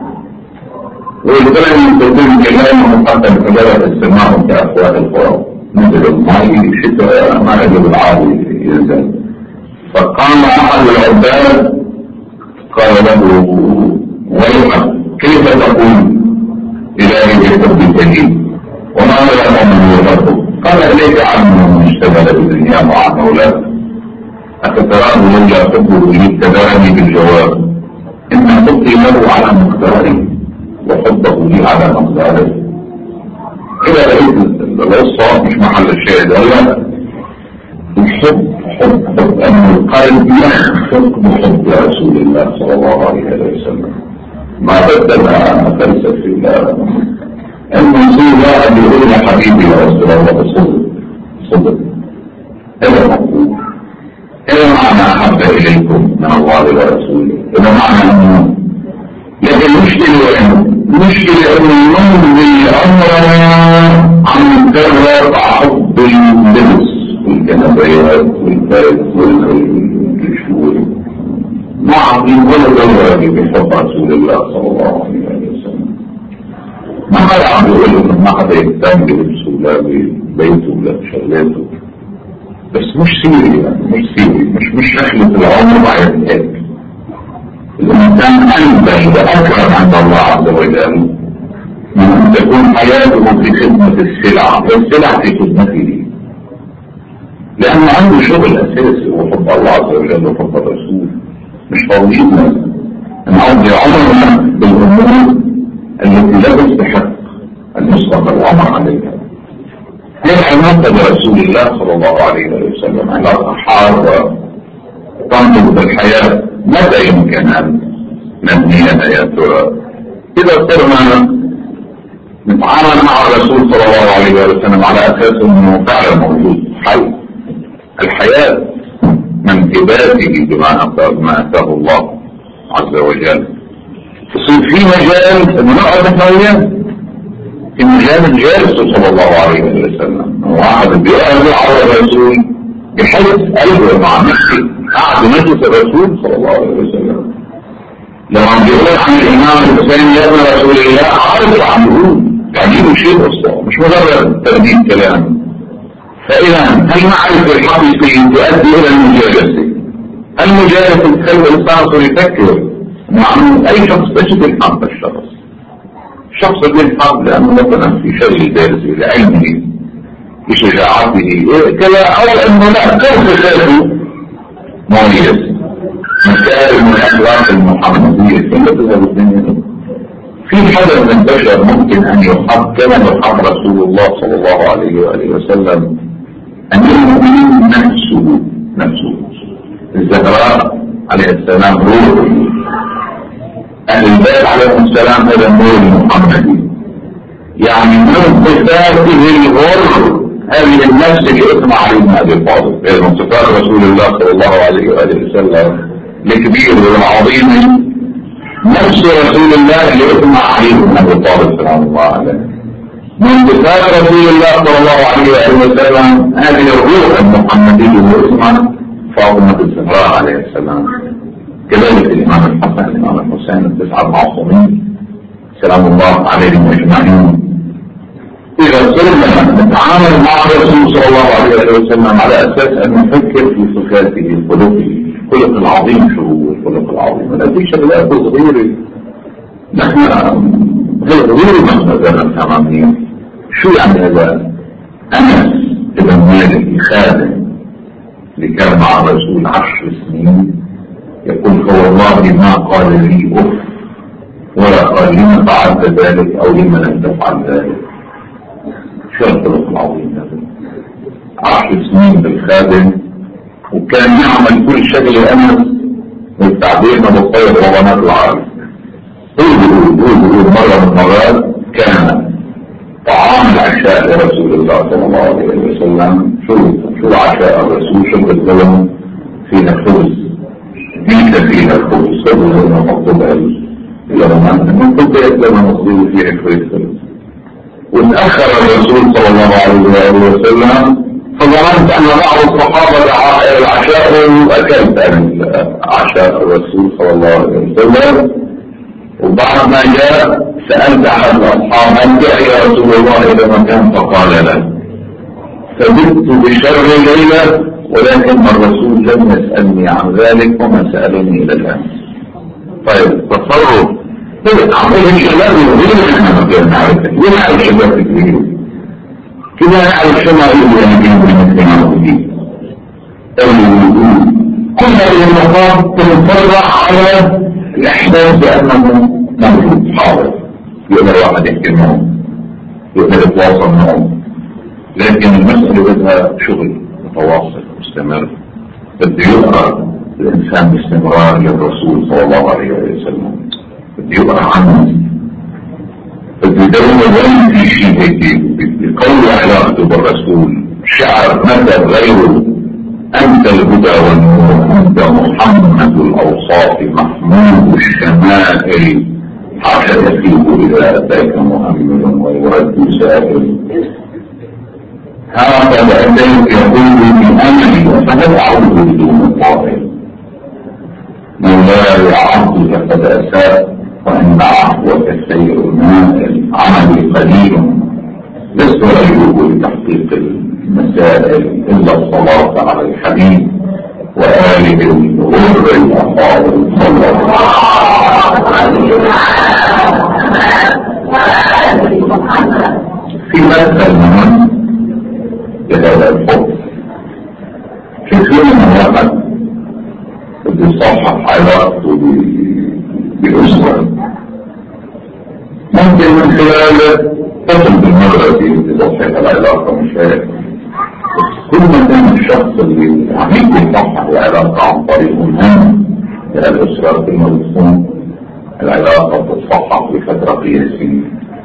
والكلام تقول كلام مقدم كجرة السماء كأفواه القرى، نزل الماء شتاء ما يجب العادي ينزل. فقام احد العباد قال له: ويحك كيف تقول الهي بحبك لي وما لا من يحبك؟ قال: اليك عنه من اشتغل بالدنيا مع مولاه افتراه لولا حبه لي ابتداني بالجواب ان حبي له على مقداري وحبه لي على مقداره. كده لقيت القصه مش محل الشاهد ولا الحب حب حب ان القلب يخفق بحب رسول الله صلى الله عليه وسلم. ما بدلها فلسفه لا المنصوبة اللي يقول يا حبيبي يا رسول الله صدق صدق هذا مقبول. هذا معنى أحب إليكم من الله ورسوله، هذا معنى أنه لكن المشكلة أنه المشكلة أنه يمضي أمرنا عن مجرد حب اللبس والجنبيات والبيت والشهور ما عظيم ولا دورة بحب رسول الله صلى الله عليه وسلم. ما حدا عم يقول انه ما حدا يهتم بلبسه ولا ببيته ولا بشغلاته، بس مش سيري يعني مش سيري مش مش شكلة العمر بعد هيك. الانسان انبه واكرم عند الله عز وجل من ان تكون حياته في خدمة السلع والسلع في خدمته، لانه عنده شغل اساسي هو حب الله عز وجل وحب الرسول. مش فاضيين نقضي عمرنا بالامور التي لا تستحق ان يسبق الامر عليها. هي علاقه برسول الله صلى الله عليه وسلم علاقه حاره تنظر بالحياه متى يمكن ان نبنيها يا ترى؟ اذا صرنا نتعامل مع الرسول صلى الله عليه وسلم على اساس انه فعلا موجود حي الحياه من هباته بما اتاه الله عز وجل، تصير في مجال المرأة النبوية في مجال الجالس صلى الله عليه وسلم. واحد بيقرأ على الرسول بحيث قلبه مع نفسه قاعد مجلس الرسول صلى الله عليه وسلم. لما بيقول عن الإمام الحسين يا ابن رسول الله عارف عم يقول تعجيب شيء أصلا مش مجرد ترديد كلام. فإذا المعرفة الحقيقية تؤدي إلى المجالسة. المجالسة تخلي الإنسان يفكر مع أي شخص تجد الحق الشخص الشخص اللي الحق لأنه مثلا في شيء دارس لعلمه بشجاعته كذا أو أنه لا كيف خلقه مميز مسائل من الأخلاق المحمدية كيف تذهب الدنيا. في حدا من البشر ممكن أن يحق كما يحق رسول الله صلى الله عليه وآله وسلم أن يؤمن نفسه نفسه الزهراء عليه السلام روح أهل البيت عليهم السلام هذا النور المحمدي يعني من صفاته الغر هذه النفس اللي اسمع علي بن ابي طالب، من صفات رسول الله صلى الله عليه واله وسلم الكبير والعظيم نفس رسول الله اللي اسمع علي بن ابي طالب سلام الله عليه. من صفات رسول الله صلى الله عليه واله وسلم هذه الروح المحمديه اللي اسمها فاطمه الزهراء عليه السلام. كذلك الامام الحسن الامام الحسين التسعه المعصومين سلام الله عليهم اجمعين. إذا صرنا نتعامل مع الرسول صلى الله عليه وسلم على أساس أن نفكر في صفاته خلقه، الخلق العظيم. شو هو الخلق العظيم؟ لا في شغلات صغيرة نحن غير مصدرنا تماميا. شو يعني هذا؟ أنس ابن مالك خادم اللي كان مع الرسول عشر سنين يقول فوالله ما قال لي أف ولا قال لما فعلت ذلك أو لما لم تفعل ذلك. شو الخلق العظيم هذا؟ عشر سنين بالخادم وكان يعمل كل شغله أنس والتعبير ما بالطير وبنات العالم. قول قول قول مرة من المرات كان طعام العشاء لرسول الله صلى الله عليه وسلم. شو شو العشاء الرسول؟ شو بالزلم فينا خبز بيك فينا الخبز خبز ونحطه إلى رمان من كنت يسلم نصيب فيه شوية خبز. وتأخر الرسول صلى الله عليه وسلم فظننت أن بعض الصحابة العشاء وأكلت عشاء الرسول صلى الله عليه وسلم. وبعد ما جاء سألت أحد الأصحاب هل جاء يا رسول الله إلى مكان؟ فقال لا. فبت بشر ليلة ولكن الرسول لم يسألني عن ذلك وما سألني إلى الآن. طيب تصرف عمله شباب وغير احنا مكان نعرفه ونعرف شباب كبير كده نعرف شو ما يقول يعني بمثلنا وجديد. كل هذه النقاط تنطبق على الإحساس بأنه موجود حاضر يقدر واحد يحكي معهم يقدر يتواصل معهم. لكن المسألة بدها شغل متواصل مستمر بده يقرأ الإنسان باستمرار للرسول صلى الله عليه وسلم. بده يقرأ عنه بده يدور وين في شيء هيك بقوي علاقته بالرسول. شعر مثل غيره أنت الهدى والنور أنت محمد الأوصاف محمود الشمائل حاشا يخيب إذا أتاك مؤمن ويرد سائل. هذا لديك يقول بأمري فهل أعوذ بدون الطائل مولاي عبدك قد أساء وإن عفوك السير مائل. عملي قليل لست أجوب لتحقيق المسائل إلا الصلاة على الحبيب وآله الغر الأفاضل صلى الله عليه وسلم. في مثل مهم لهذا الحب في كل واحد بده يصحح علاقته بالأسرة ممكن من خلال تصل بالمرة دي تصحح العلاقة مش هيك. كل ما كان الشخص اللي عم يصحح العلاقة عن طريق مهم للأسرة كل ما بتكون العلاقة بتصحح بفترة قياسية.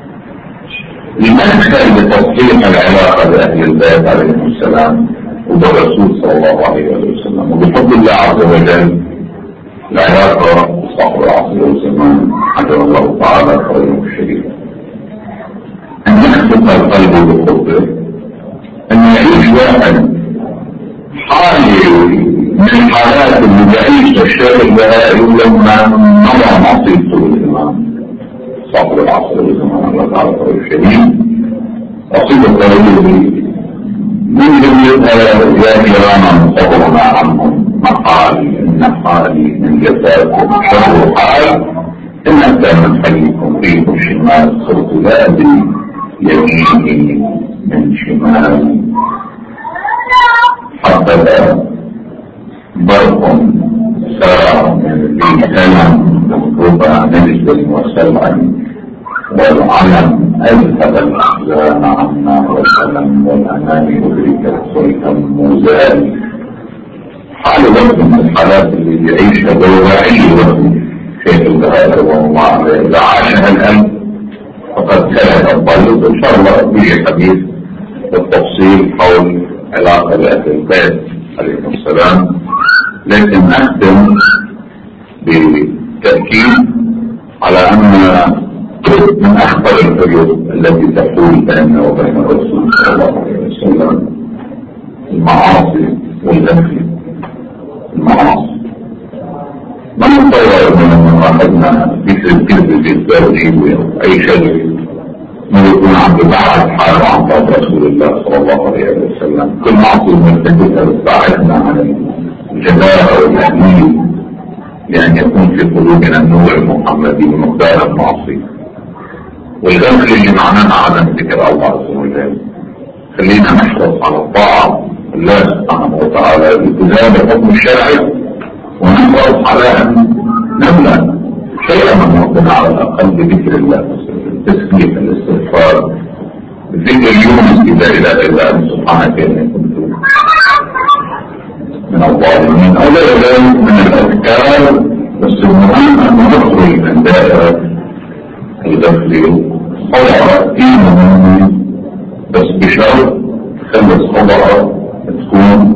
المدخل لتصحيح العلاقة بأهل البيت عليهم السلام وبالرسول صلى الله عليه وسلم وبفضل الله عز وجل العلاقة صاحب العصر والزمان حجر الله تعالى خير الشريف. أن يخلق القلب بالقرب أن يعيش واحد حالي من الحالات اللي بعيش الشيخ البهائي لما نضع نصيبته بالإمام صاحب العصر والزمان الله تعالى خير الشريف. أصيب القلب من جميعها يا كراما صبرنا عنهم مقالي إن حالي من جفاكم شر حال إن أنت من حيكم ريح الشمال صرت لا أدري يميني من شمالي. حتى برق سار من ذي سلم ربع نجد وسلم والعلم أذهب الأحزان عنا وسلم والأمان أدرك صيتا مزال. حال وقت من الحالات اللي بيعيشها دوائي وقت شيخ البهائي والله إذا عاشها القلب فقد كره الطيب. إن شاء الله في حديث بالتفصيل حول علاقة بأهل البيت عليهم السلام، لكن أختم بتأكيد على أن من أخطر الحدود التي تحول بيننا وبين الرسول صلى الله عليه وسلم المعاصي والغفل. المعاصي ما نتصور من أخذنا ذكر الكذب في التوحيد أو أي شيء ما يكون عنده بعد حاله عن طاعة رسول الله صلى الله عليه وسلم. كل معصية مرتكبة بتبعدنا عن الجدارة والتأمين لأن يكون في قلوبنا النور المحمدي بمقدار المعصية. والغفل اللي معناها عدم ذكر الله عز وجل. خلينا نحرص على الطاعة الله سبحانه وتعالى بالتزام الحكم الشرعي، ونحرص على أن نملأ شيئا من ربنا على الأقل بذكر الله، التسبيح، الاستغفار، ذكر يونس إذا إله إلا أنت سبحانك إني كنت من الظالمين أو لا ذلك من الأذكار. بس المهم أن نخرج من دائرة الغفل. صدقة في مهم بس بشرط تخلي الصدقة تكون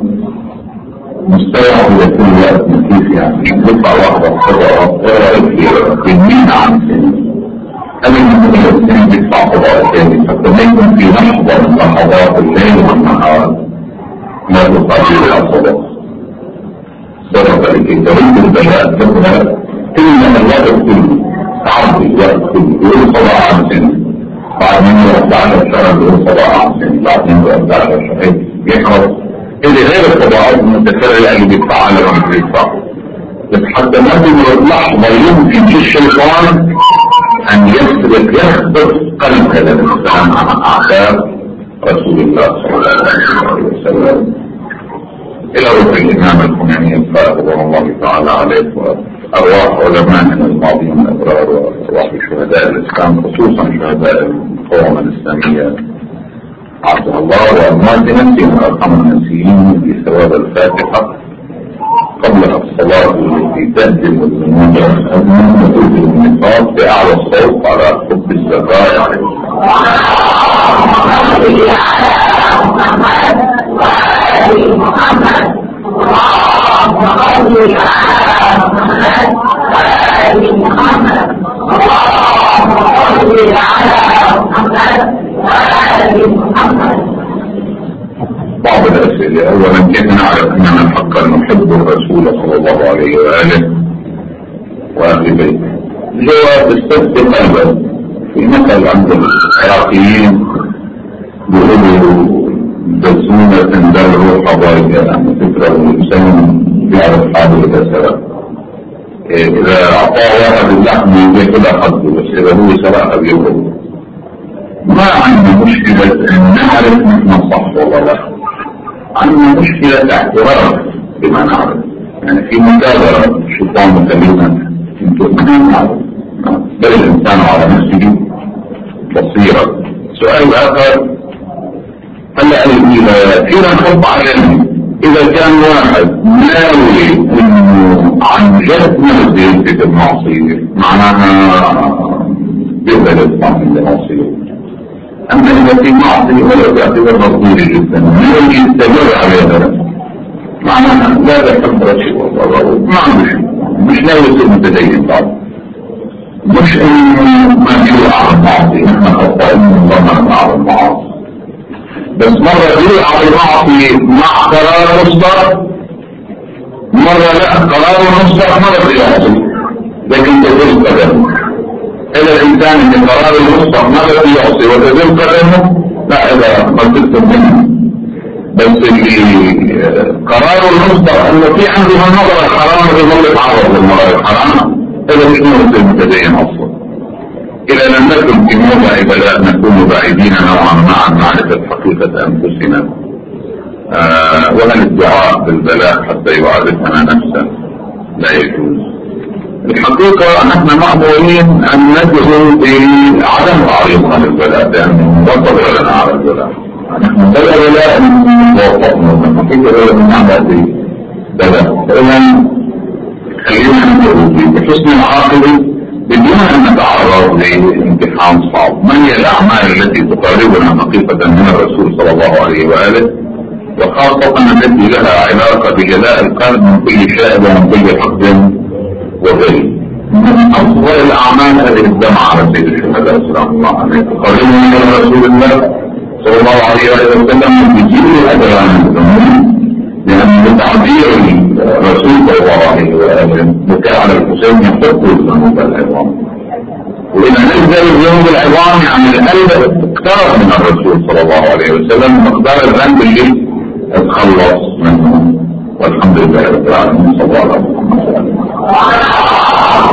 مستوى لكل وقت كيف يعني يطلع واحدة صدقة ورأيك في المين عن سنة أنا من السنة بيدفع صدقة تاني، حتى ما يكون في لحظة من لحظات الليل والنهار ما تقابل لها صدقة. صدقة لكي تريد البلاء تبقى إلا الوقت كله تعرض الوقت كله يقول صدقة عن سنة، بعد من يوضع عشر شهر يقول صدقة عن سنة، بعد من يوضع عشر شهر يحرص اللي غير الطبعات المتكررة اللي بيدفعها لهم بيدفعوا. بس حتى ما تمر لحظة يمكن الشيطان أن يسرق يخبط قلب هذا الإنسان عن أعداء رسول الله صلى الله عليه وسلم. إلى روح الإمام الخميني الفائق رضوان الله تعالى عليه وأرواح علمائنا الماضيين الأبرار وأرواح شهداء الإسلام خصوصا شهداء القوم الإسلامية عبد الله وأموات نفسي وأرحم النسيين بثواب الفاتحة قبل الصلاة التي تهدم الذنوب والأزمة وتوجد النقاط بأعلى الصوت على حب الزكاة عليه بعض الأسئلة. أولا كيف نعرف أننا حقا نحب الرسول صلى الله عليه وآله وأهل بيته؟ جواب استفتي قلبا. في مثل عند العراقيين بيقولوا دسونة تندر حضارية، يعني فكرة الإنسان بيعرف حاله إذا سرق. إذا أعطاه واحد اللحم بياكل أخذه، بس إذا هو سرقها بياكل. ما عندي مشكلة أن نعرف نحن صح ولا لا، عندنا مشكلة اعتراف بما نعرف. يعني في مكابرة الشيطان مكلمة انتم ما نعرف، بل الإنسان على نفسه بصيرة. سؤال آخر، هلا إذا فينا نحط علم إذا كان واحد ناوي إنه عن جد نزل في المعصية معناها بيقبل الإسلام من المعصية. أما إذا في معصية ولا تعتبر مقبولة جدا من يستمر عليها معناها لا يحب شيء والله ما عنده شيء، مش ناوي يصير متدين بعد، مش إنه ما يوقع على المعصية. نحن خطأ إنه الله على المعاصي، بس مرة يوقع على المعصية مع قرار مصدر، مرة لا قرار مصدر مرة يعصي، لكن تدل قدم. إذا الإنسان من قرار المصدر ماذا يعصي وتدل قدمه لا إذا قلت منه. بس اللي قرار المصدر أنه في عنده النظر الحرام يظل يتعرض للمرأة الحرام، إذا مش نوع المتدين أصلا. إذا لم نكن في موضع بلاء نكون بعيدين نوعا ما عن معرفة حقيقة أنفسنا، آه وهل الدعاء بالبلاء حتى يعرفنا نفسا لا يجوز. الحقيقة نحن مأمورين أن ندعو بعدم تعريض عن البلاء لأنه وصل لنا على البلاء. نحن بلا بلاء ووفقنا لما فيك بلا من عمل بلاء. فإذا خلينا ندعو بحسن العاقل بدون أن نتعرض لامتحان امتحان صعب. ما هي الأعمال التي تقربنا حقيقة من الرسول صلى الله عليه وآله، وخاصة التي لها علاقة بجلاء القلب من كل شائب ومن كل حقد وذل؟ من أفضل الأعمال هذه الدمعة على سيد الشهداء سلام الله عليه، تقربنا من رسول الله صلى الله عليه وآله وسلم بجيل أجر عن الذنوب، لأن تعبير الرسول صلى الله عليه وآله بكاء على الحسين يحط الذنوب العظام، وإذا نزل الذنوب العظام يعني القلب اقترب من الرسول صلى الله عليه وسلم مقدار الذنب اللي اتخلص منه. والحمد لله رب العالمين. صلى الله عليه وسلم.